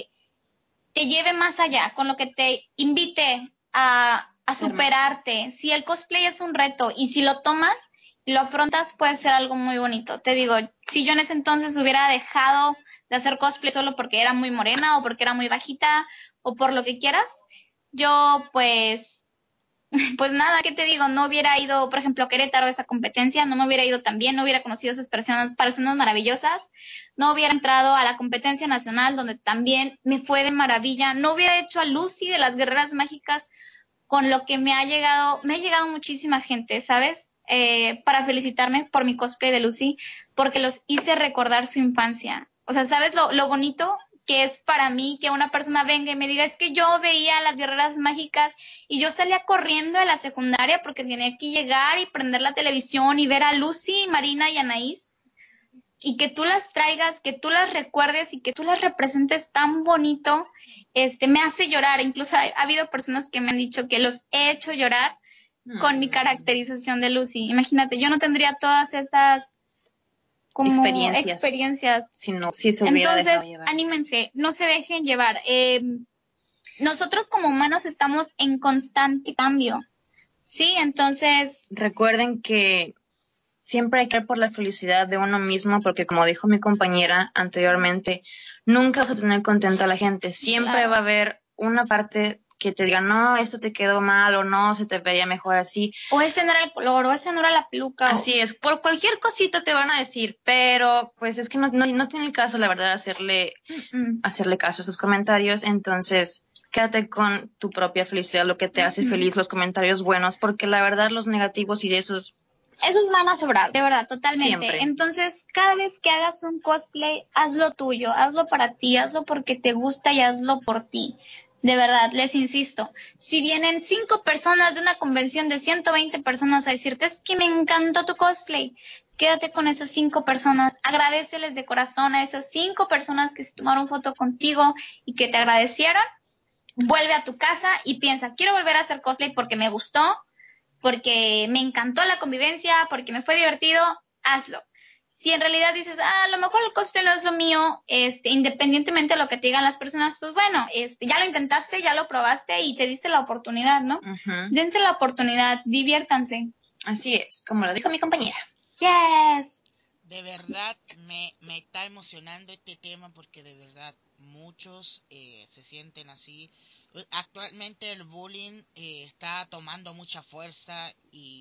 te lleve más allá, con lo que te invite a Ser mejor. superarte. Si el cosplay es un reto y si lo tomas y lo afrontas, puede ser algo muy bonito. Te digo, si yo en ese entonces hubiera dejado de hacer cosplay solo porque era muy morena o porque era muy bajita o por lo que quieras, yo pues nada, ¿qué te digo? No hubiera ido, por ejemplo, a Querétaro a esa competencia, no me hubiera ido tan bien, no hubiera conocido a esas personas maravillosas, no hubiera entrado a la competencia nacional donde también me fue de maravilla, no hubiera hecho a Lucy de las Guerreras Mágicas, con lo que me ha llegado muchísima gente, ¿sabes? Para felicitarme por mi cosplay de Lucy, porque los hice recordar su infancia. O sea, ¿sabes lo bonito que es para mí que una persona venga y me diga, es que yo veía a las Guerreras Mágicas y yo salía corriendo de la secundaria porque tenía que llegar y prender la televisión y ver a Lucy, Marina y Anaís? Y que tú las traigas, que tú las recuerdes y que tú las representes tan bonito, me hace llorar. Incluso ha habido personas que me han dicho que los he hecho llorar con mi caracterización de Lucy. Imagínate, yo no tendría todas esas como experiencias. Si se hubiera dejado Entonces, llevar. anímense, no se dejen llevar. Nosotros como humanos estamos en constante cambio, ¿sí? Entonces, Recuerden que siempre hay que ir por la felicidad de uno mismo, porque como dijo mi compañera anteriormente, nunca vas a tener contenta a la gente. Siempre claro. va a haber una parte que te diga, no, esto te quedó mal, o no, se te vería mejor así. O ese no era el color, o ese no era la peluca. Así es, por cualquier cosita te van a decir, pero pues es que no tiene caso, la verdad, hacerle caso a esos comentarios. Entonces, quédate con tu propia felicidad, lo que te hace feliz, los comentarios buenos, porque la verdad los negativos y de esos Esos van a sobrar, de verdad, totalmente. siempre. Entonces, cada vez que hagas un cosplay, hazlo tuyo, hazlo para ti, hazlo porque te gusta y hazlo por ti. De verdad, les insisto, si vienen 5 personas de una convención de 120 personas a decirte, es que me encantó tu cosplay, quédate con esas 5 personas, agradeceles de corazón a esas 5 personas que se tomaron foto contigo y que te agradecieron, vuelve a tu casa y piensa, quiero volver a hacer cosplay porque me gustó, porque me encantó la convivencia, porque me fue divertido, hazlo. Si en realidad dices, a lo mejor el cosplay no es lo mío, independientemente de lo que te digan las personas, pues bueno, ya lo intentaste, ya lo probaste y te diste la oportunidad, ¿no? Dense la oportunidad, diviértanse. Así es, como lo dijo mi compañera. Yes. De verdad me está emocionando este tema porque de verdad muchos se sienten así. Actualmente el bullying está tomando mucha fuerza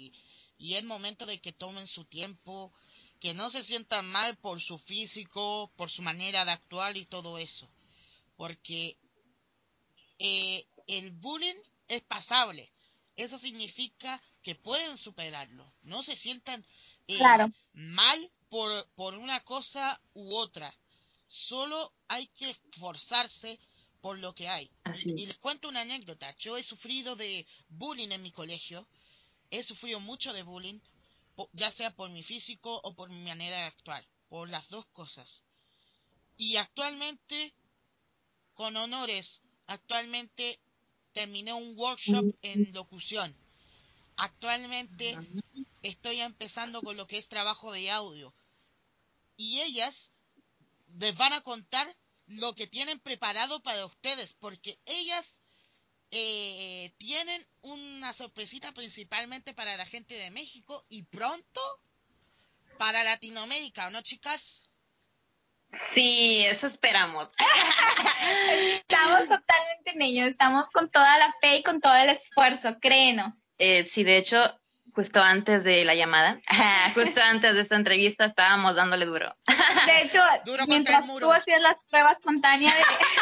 y es momento de que tomen su tiempo, que no se sientan mal por su físico, por su manera de actuar y todo eso. Porque el bullying es pasable. Eso significa que pueden superarlo. No se sientan Claro. mal por una cosa u otra. Solo hay que esforzarse por lo que hay. Así Y les cuento una anécdota. Yo he sufrido de bullying en mi colegio. He sufrido mucho de bullying, ya sea por mi físico o por mi manera de actuar. Por las dos cosas. Y actualmente, con honores, actualmente terminé un workshop en locución. Actualmente estoy empezando con lo que es trabajo de audio. Y ellas les van a contar lo que tienen preparado para ustedes, porque ellas tienen una sorpresita principalmente para la gente de México y pronto para Latinoamérica, ¿o no, chicas? Sí, eso esperamos. Estamos totalmente en ello, estamos con toda la fe y con todo el esfuerzo, créenos. Sí, de hecho, justo antes de la llamada, justo antes de esta entrevista, estábamos dándole duro. De hecho, Duro contra el mientras muro. tú hacías las pruebas espontáneas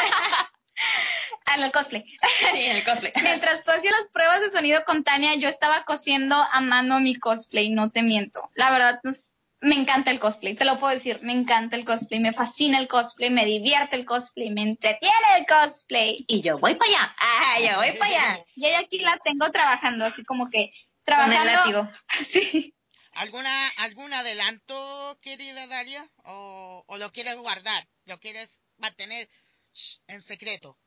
el cosplay. Sí, el cosplay. Mientras tú hacías las pruebas de sonido con Tania, yo estaba cosiendo a mano mi cosplay, no te miento. La verdad, pues, me encanta el cosplay, te lo puedo decir, me encanta el cosplay, me fascina el cosplay, me divierte el cosplay, me entretiene el cosplay. Y yo voy para allá. Yo voy para allá. Y ella aquí la tengo trabajando, así como que trabajando. Con el látigo. Sí. ¿Algún adelanto, querida Dalia? ¿O lo quieres guardar? ¿Lo quieres mantener en secreto?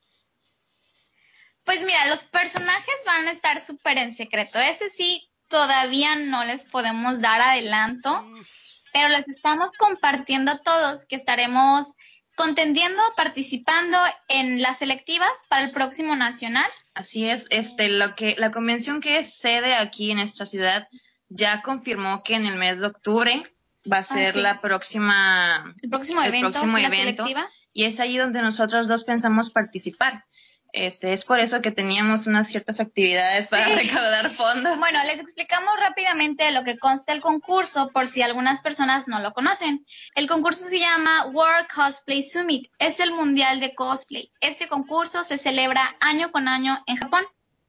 Pues mira, los personajes van a estar súper en secreto. Ese sí, todavía no les podemos dar adelanto, pero les estamos compartiendo a todos que estaremos contendiendo, participando en las selectivas para el próximo nacional. Así es, la convención que es sede aquí en nuestra ciudad ya confirmó que en el mes de octubre va a ser sí. el próximo evento, selectiva. Y es ahí donde nosotros dos pensamos participar. Es por eso que teníamos unas ciertas actividades para recaudar fondos. Bueno, les explicamos rápidamente lo que consta el concurso por si algunas personas no lo conocen. El concurso se llama World Cosplay Summit. Es el mundial de cosplay. Este concurso se celebra año con año en Japón.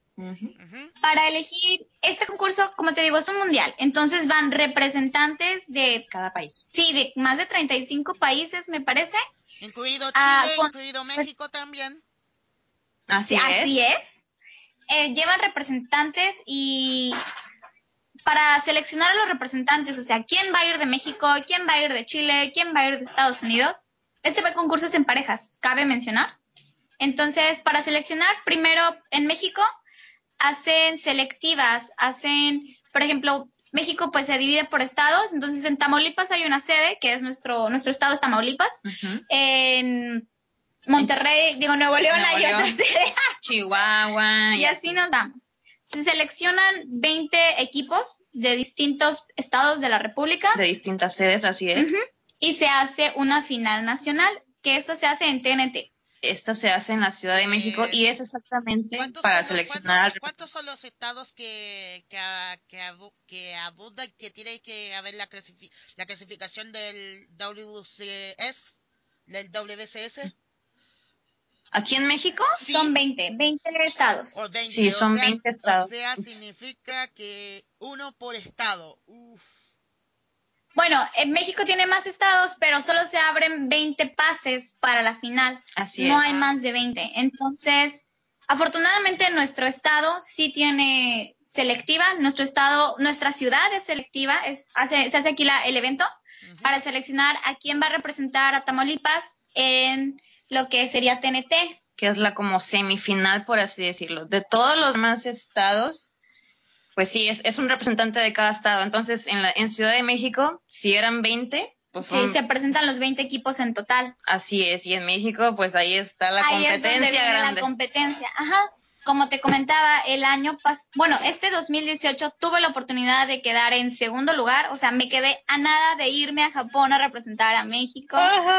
Para elegir este concurso, como te digo, es un mundial. Entonces van representantes de cada país. Sí, de más de 35 países, me parece. Incluido Chile, incluido México también. Así es. Llevan representantes y para seleccionar a los representantes, o sea, quién va a ir de México, quién va a ir de Chile, quién va a ir de Estados Unidos. Este concurso es en parejas, cabe mencionar. Entonces, para seleccionar, primero en México hacen selectivas, por ejemplo, México pues se divide por estados, entonces en Tamaulipas hay una sede, que es nuestro estado es Tamaulipas. En Monterrey, Nuevo León hay otra sede. Chihuahua. Y así nos damos. Se seleccionan 20 equipos de distintos estados de la República. De distintas sedes, así es. Y se hace una final nacional, que esta se hace en TNT. Esta se hace en la Ciudad de México y es exactamente para seleccionar al ¿Cuántos son los estados que abundan, que tiene que haber la clasificación del WCS, del WCS? ¿Aquí en México? ¿Sí? Son 20 estados. O 20, sí, son 20 estados. O sea, significa que uno por estado. Bueno, en México tiene más estados, pero solo se abren 20 pases para la final. Así no hay más de 20. Entonces, afortunadamente nuestro estado sí tiene selectiva. Nuestra ciudad es selectiva. Se hace aquí el evento para seleccionar a quién va a representar a Tamaulipas en lo que sería TNT. Que es la como semifinal, por así decirlo. De todos los demás estados, pues sí, es un representante de cada estado. Entonces, en Ciudad de México, si eran 20, pues sí, se presentan los 20 equipos en total. Así es, y en México, pues ahí está la competencia es donde viene grande. La competencia, ajá. Como te comentaba, el año este 2018 tuve la oportunidad de quedar en segundo lugar, o sea, me quedé a nada de irme a Japón a representar a México.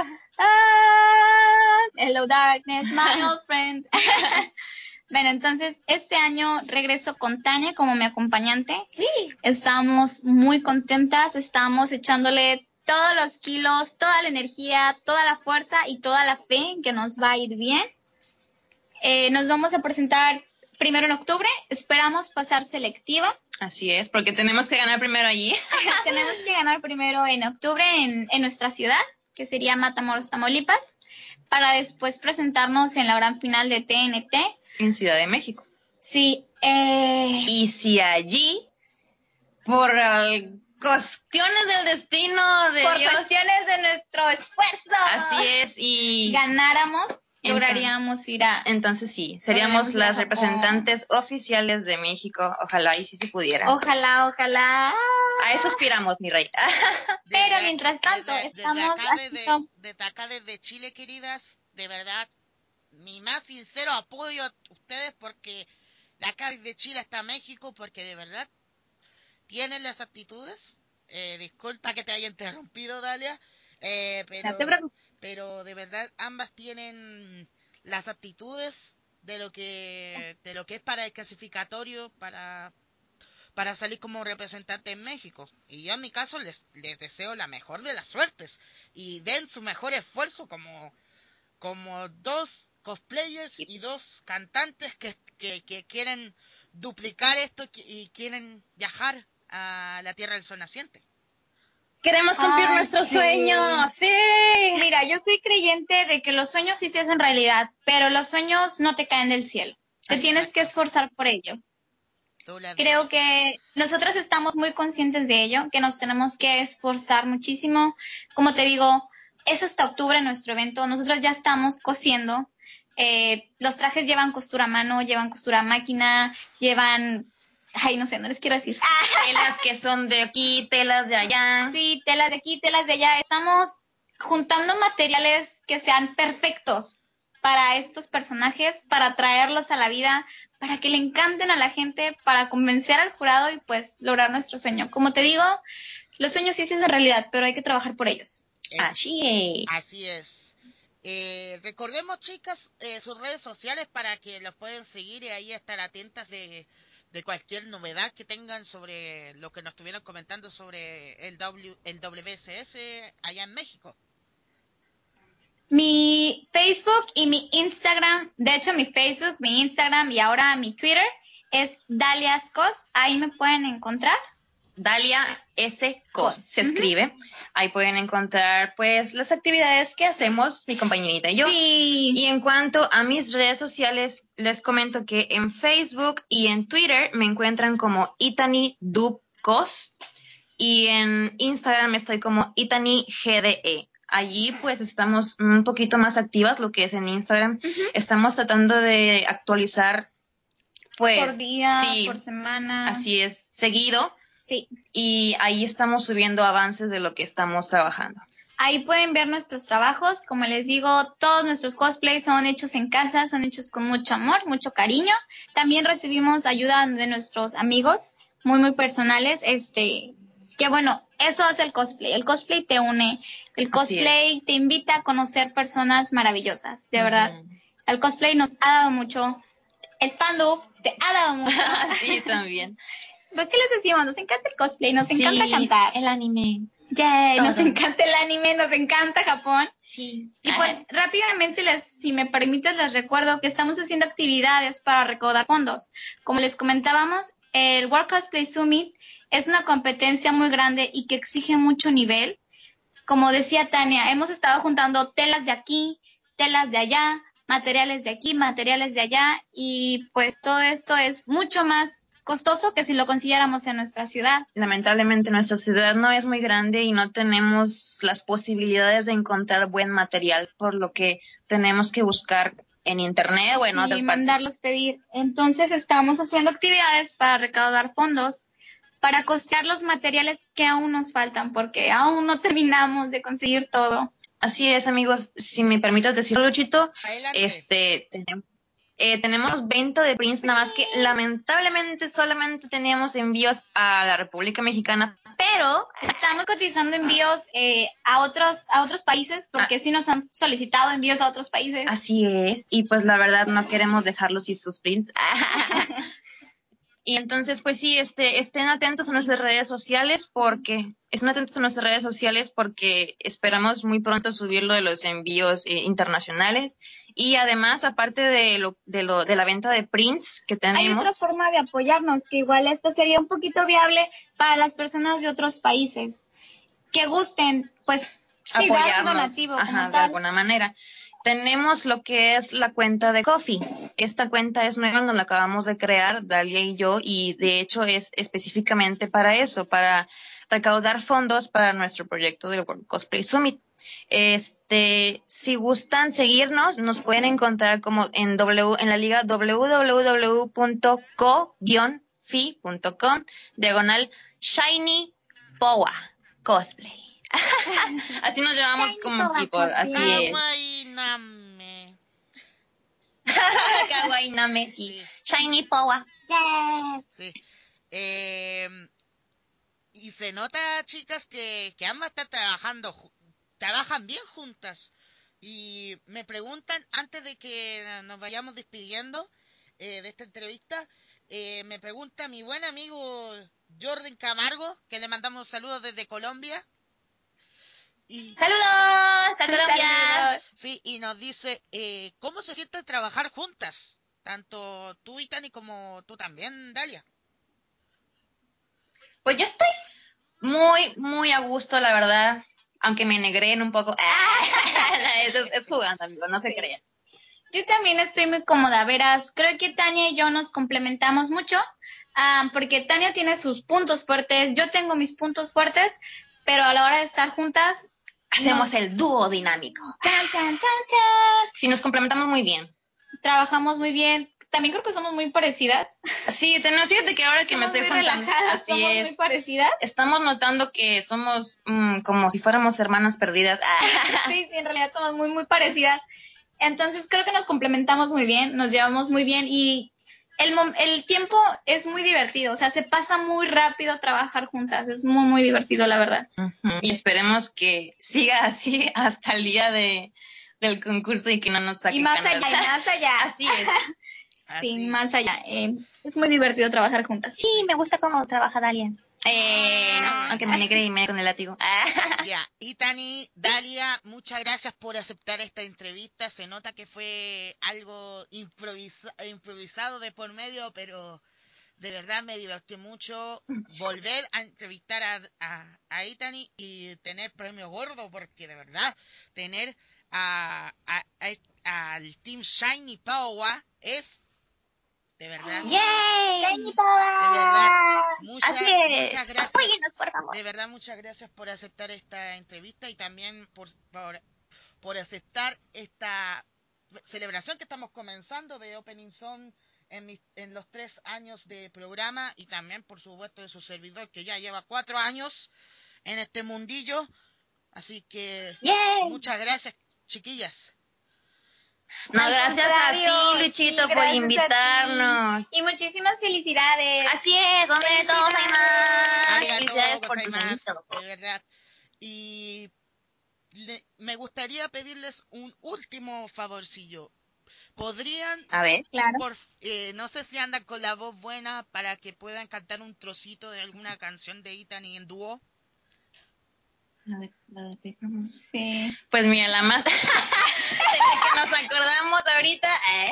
Hello darkness, my old friend. Bueno, entonces este año regreso con Tania como mi acompañante. Sí. Estamos muy contentas, estamos echándole todos los kilos, toda la energía, toda la fuerza y toda la fe en que nos va a ir bien. Nos vamos a presentar primero en octubre. Esperamos pasar selectiva. Así es, porque tenemos que ganar primero allí. Tenemos que ganar primero en octubre en nuestra ciudad, que sería Matamoros, Tamaulipas, para después presentarnos en la gran final de TNT. En Ciudad de México. Sí. Y si allí, por cuestiones del destino de por Dios, cuestiones de nuestro esfuerzo, así es, y ganáramos, lograríamos ir a... Entonces sí, seríamos las representantes oficiales de México. Ojalá y sí se pudiera. Ojalá. A eso aspiramos, mi rey. Pero mientras tanto, estamos desde acá, desde Chile, queridas, de verdad, mi más sincero apoyo a ustedes, porque de acá desde Chile hasta México, porque de verdad tienen las aptitudes. Disculpa que te haya interrumpido, Dalia, pero de verdad ambas tienen las aptitudes de lo que es para el clasificatorio, para salir como representante en México. Y yo en mi caso les deseo la mejor de las suertes y den su mejor esfuerzo como dos cosplayers y dos cantantes que quieren duplicar esto y quieren viajar a la Tierra del Sol naciente. Queremos cumplir nuestros sueños, sí. Mira, yo soy creyente de que los sueños sí se hacen realidad, pero los sueños no te caen del cielo. Te tienes que esforzar por ello. Creo que nosotros estamos muy conscientes de ello, que nos tenemos que esforzar muchísimo. Como te digo, es hasta octubre nuestro evento. Nosotros ya estamos cosiendo. Los trajes llevan costura a mano, llevan costura a máquina, llevan... Ay, no sé, no les quiero decir. Telas que son de aquí, telas de allá. Sí, telas de aquí, telas de allá. Estamos juntando materiales que sean perfectos para estos personajes, para traerlos a la vida, para que le encanten a la gente, para convencer al jurado y pues lograr nuestro sueño. Como te digo, los sueños sí se hacen realidad, pero hay que trabajar por ellos. Así es. Recordemos, chicas, sus redes sociales para que los pueden seguir y ahí estar atentas de cualquier novedad que tengan sobre lo que nos estuvieron comentando sobre el WSS allá en México. Mi Facebook y mi Instagram, de hecho mi Facebook, mi Instagram y ahora mi Twitter es Dalias Cos, ahí me pueden encontrar. Dalia S. Cos se escribe. Ahí pueden encontrar pues las actividades que hacemos mi compañerita y yo. Sí. Y en cuanto a mis redes sociales, les comento que en Facebook y en Twitter me encuentran como Itani Dub Cos y en Instagram estoy como Itani GDE. Allí pues estamos un poquito más activas, lo que es en Instagram. Estamos tratando de actualizar pues por día, sí, por semana. Así es, seguido. Sí. Y ahí estamos subiendo avances de lo que estamos trabajando. Ahí pueden ver nuestros trabajos. Como les digo, todos nuestros cosplays son hechos en casa, son hechos con mucho amor, mucho cariño. También recibimos ayuda de nuestros amigos muy, muy personales. Que bueno, eso hace el cosplay. El cosplay te une. El cosplay te invita a conocer personas maravillosas, de verdad. El cosplay nos ha dado mucho. El fandom te ha dado mucho. Sí, también. Pues, ¿qué les decimos? Nos encanta el cosplay, nos encanta cantar. El anime. Yay, nos encanta el anime, nos encanta Japón. Sí. Y pues rápidamente, si me permites, les recuerdo que estamos haciendo actividades para recaudar fondos. Como les comentábamos, el World Cosplay Summit es una competencia muy grande y que exige mucho nivel. Como decía Tania, hemos estado juntando telas de aquí, telas de allá, materiales de aquí, materiales de allá, y pues todo esto es mucho más costoso que si lo consiguiéramos en nuestra ciudad. Lamentablemente nuestra ciudad no es muy grande y no tenemos las posibilidades de encontrar buen material, por lo que tenemos que buscar en internet o en otras partes. Mandarlos pedir. Entonces estamos haciendo actividades para recaudar fondos, para costear los materiales que aún nos faltan, porque aún no terminamos de conseguir todo. Así es, amigos, si me permites decirlo, Luchito, tenemos venta de prints, nada más que lamentablemente solamente teníamos envíos a la República Mexicana, pero estamos cotizando envíos a otros países, porque sí nos han solicitado envíos a otros países. Así es, y pues la verdad no queremos dejarlos sin sus prints. Y entonces, pues sí, estén atentos a nuestras redes sociales porque esperamos muy pronto subir lo de los envíos internacionales. Y además, aparte de la venta de prints que Hay otra tenemos, forma de apoyarnos, que igual esto sería un poquito viable para las personas de otros países que gusten, pues sí, dar un apoyarnos, donativo como de tal. alguna manera. Tenemos lo que es la cuenta de Ko-fi. Esta cuenta es nueva, nos la acabamos de crear, Dalia y yo, y de hecho es específicamente para eso, para recaudar fondos para nuestro proyecto del World Cosplay Summit. Si gustan seguirnos, nos pueden encontrar como en la liga www.co-fi.com/Shiny Powa Cosplay. Así nos llevamos Shiny como Powa equipo, Cosplay. así es. Kawaii Name. Kawaii Name, sí. Sí, Shiny Powa. Yes. sí. Y se nota, chicas, que ambas están trabajando, trabajan bien juntas. Y me preguntan, antes de que nos vayamos despidiendo de esta entrevista, me pregunta mi buen amigo Jordan Camargo, que le mandamos saludos desde Colombia. Y ¡Saludos! ¡Hasta Colombia! Saludos. sí, y nos dice, ¿cómo se siente trabajar juntas? Tanto tú y Tani como tú también, Dalia. Pues yo estoy muy, muy a gusto, la verdad. Aunque me negreen un poco. Es jugando, amigo, no se crean. Yo también estoy muy cómoda, verás, creo que Tania y yo nos complementamos mucho, porque Tania tiene sus puntos fuertes, yo tengo mis puntos fuertes, pero a la hora de estar juntas, Hacemos el dúo dinámico. chan, chan, chan, chan, Sí, nos complementamos muy bien. trabajamos muy bien, también creo que somos muy parecidas. Sí, fíjate que ahora que me Somos estoy muy juntando, relajadas, así somos es. muy parecidas. Estamos notando que somos como si fuéramos hermanas perdidas. Sí, en realidad somos muy, muy parecidas. Entonces creo que nos complementamos muy bien, nos llevamos muy bien y el tiempo es muy divertido, o sea, se pasa muy rápido trabajar juntas, es muy, muy divertido, la verdad. Ujú. Y esperemos que siga así hasta el día del concurso y que no nos saquen Y más allá, ganadores. y más allá. Así es. Sí, Así. más allá. Es muy divertido trabajar juntas. Sí, me gusta cómo trabaja Dalia. Aunque me negre y me con el látigo. Ya, y Tani, Dalia, muchas gracias por aceptar esta entrevista. Se nota que fue algo improvisado de por medio, pero de verdad me divertí mucho volver a entrevistar a Itani y tener premio gordo, porque de verdad tener al Team Shiny Power es, de verdad, ¡Yay! de verdad, Así es. muchas gracias. Apóyenos, por favor. De verdad, muchas gracias por aceptar esta entrevista y también por aceptar esta celebración que estamos comenzando de Opening Song en los 3 años de programa y también, por supuesto, de su servidor que ya lleva 4 años en este mundillo. Así que ¡Yay! muchas gracias, chiquillas. No, Al gracias a contrario, ti, Luchito, sí, por gracias a ti. invitarnos. Y muchísimas felicidades. Así es, hombre, todos hay más. Arigato Felicidades por tu gozaimasu, bonito. de verdad. Y me gustaría pedirles un último favorcillo. ¿Podrían, A ver. Claro. no sé si andan con la voz buena para que puedan cantar un trocito de alguna canción de Itani en dúo? La de Paperman. Sí. Pues mira, la más de la que nos acordamos ahorita.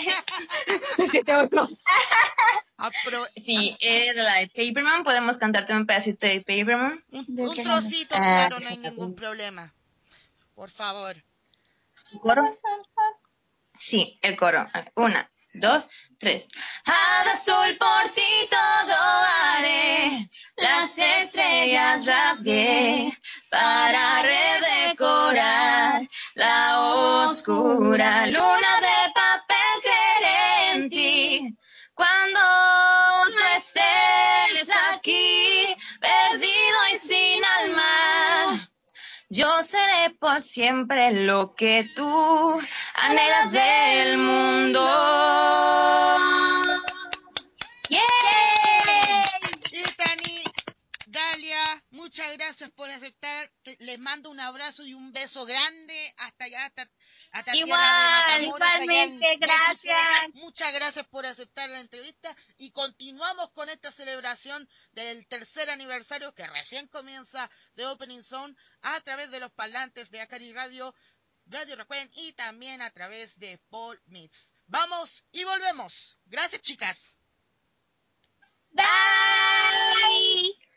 Sí, de la de Paperman. Podemos cantarte un pedacito de Paperman. Un trocito, claro, no hay ningún problema. Por favor. ¿El coro? Sí, el coro. Una, dos, tres. Hada azul por ti todo haré, las estrellas rasgué para redecorar la oscura luna de papel. Creeré en ti cuando tú estés aquí, perdido y sin alma. Yo seré por siempre lo que tú anhelas del mundo. ¡Yay! Itani, Dalia, muchas gracias por aceptar. Les mando un abrazo y un beso grande hasta allá, hasta hasta tierra de Igual, Matamoros, allá en igualmente, México. gracias. Muchas gracias por aceptar la entrevista y continuamos con esta celebración del tercer aniversario que recién comienza de Opening Zone a través de los parlantes de Acari Radio, Radio Recuerden y también a través de Paul Mix. Vamos y volvemos. Gracias, chicas. Bye.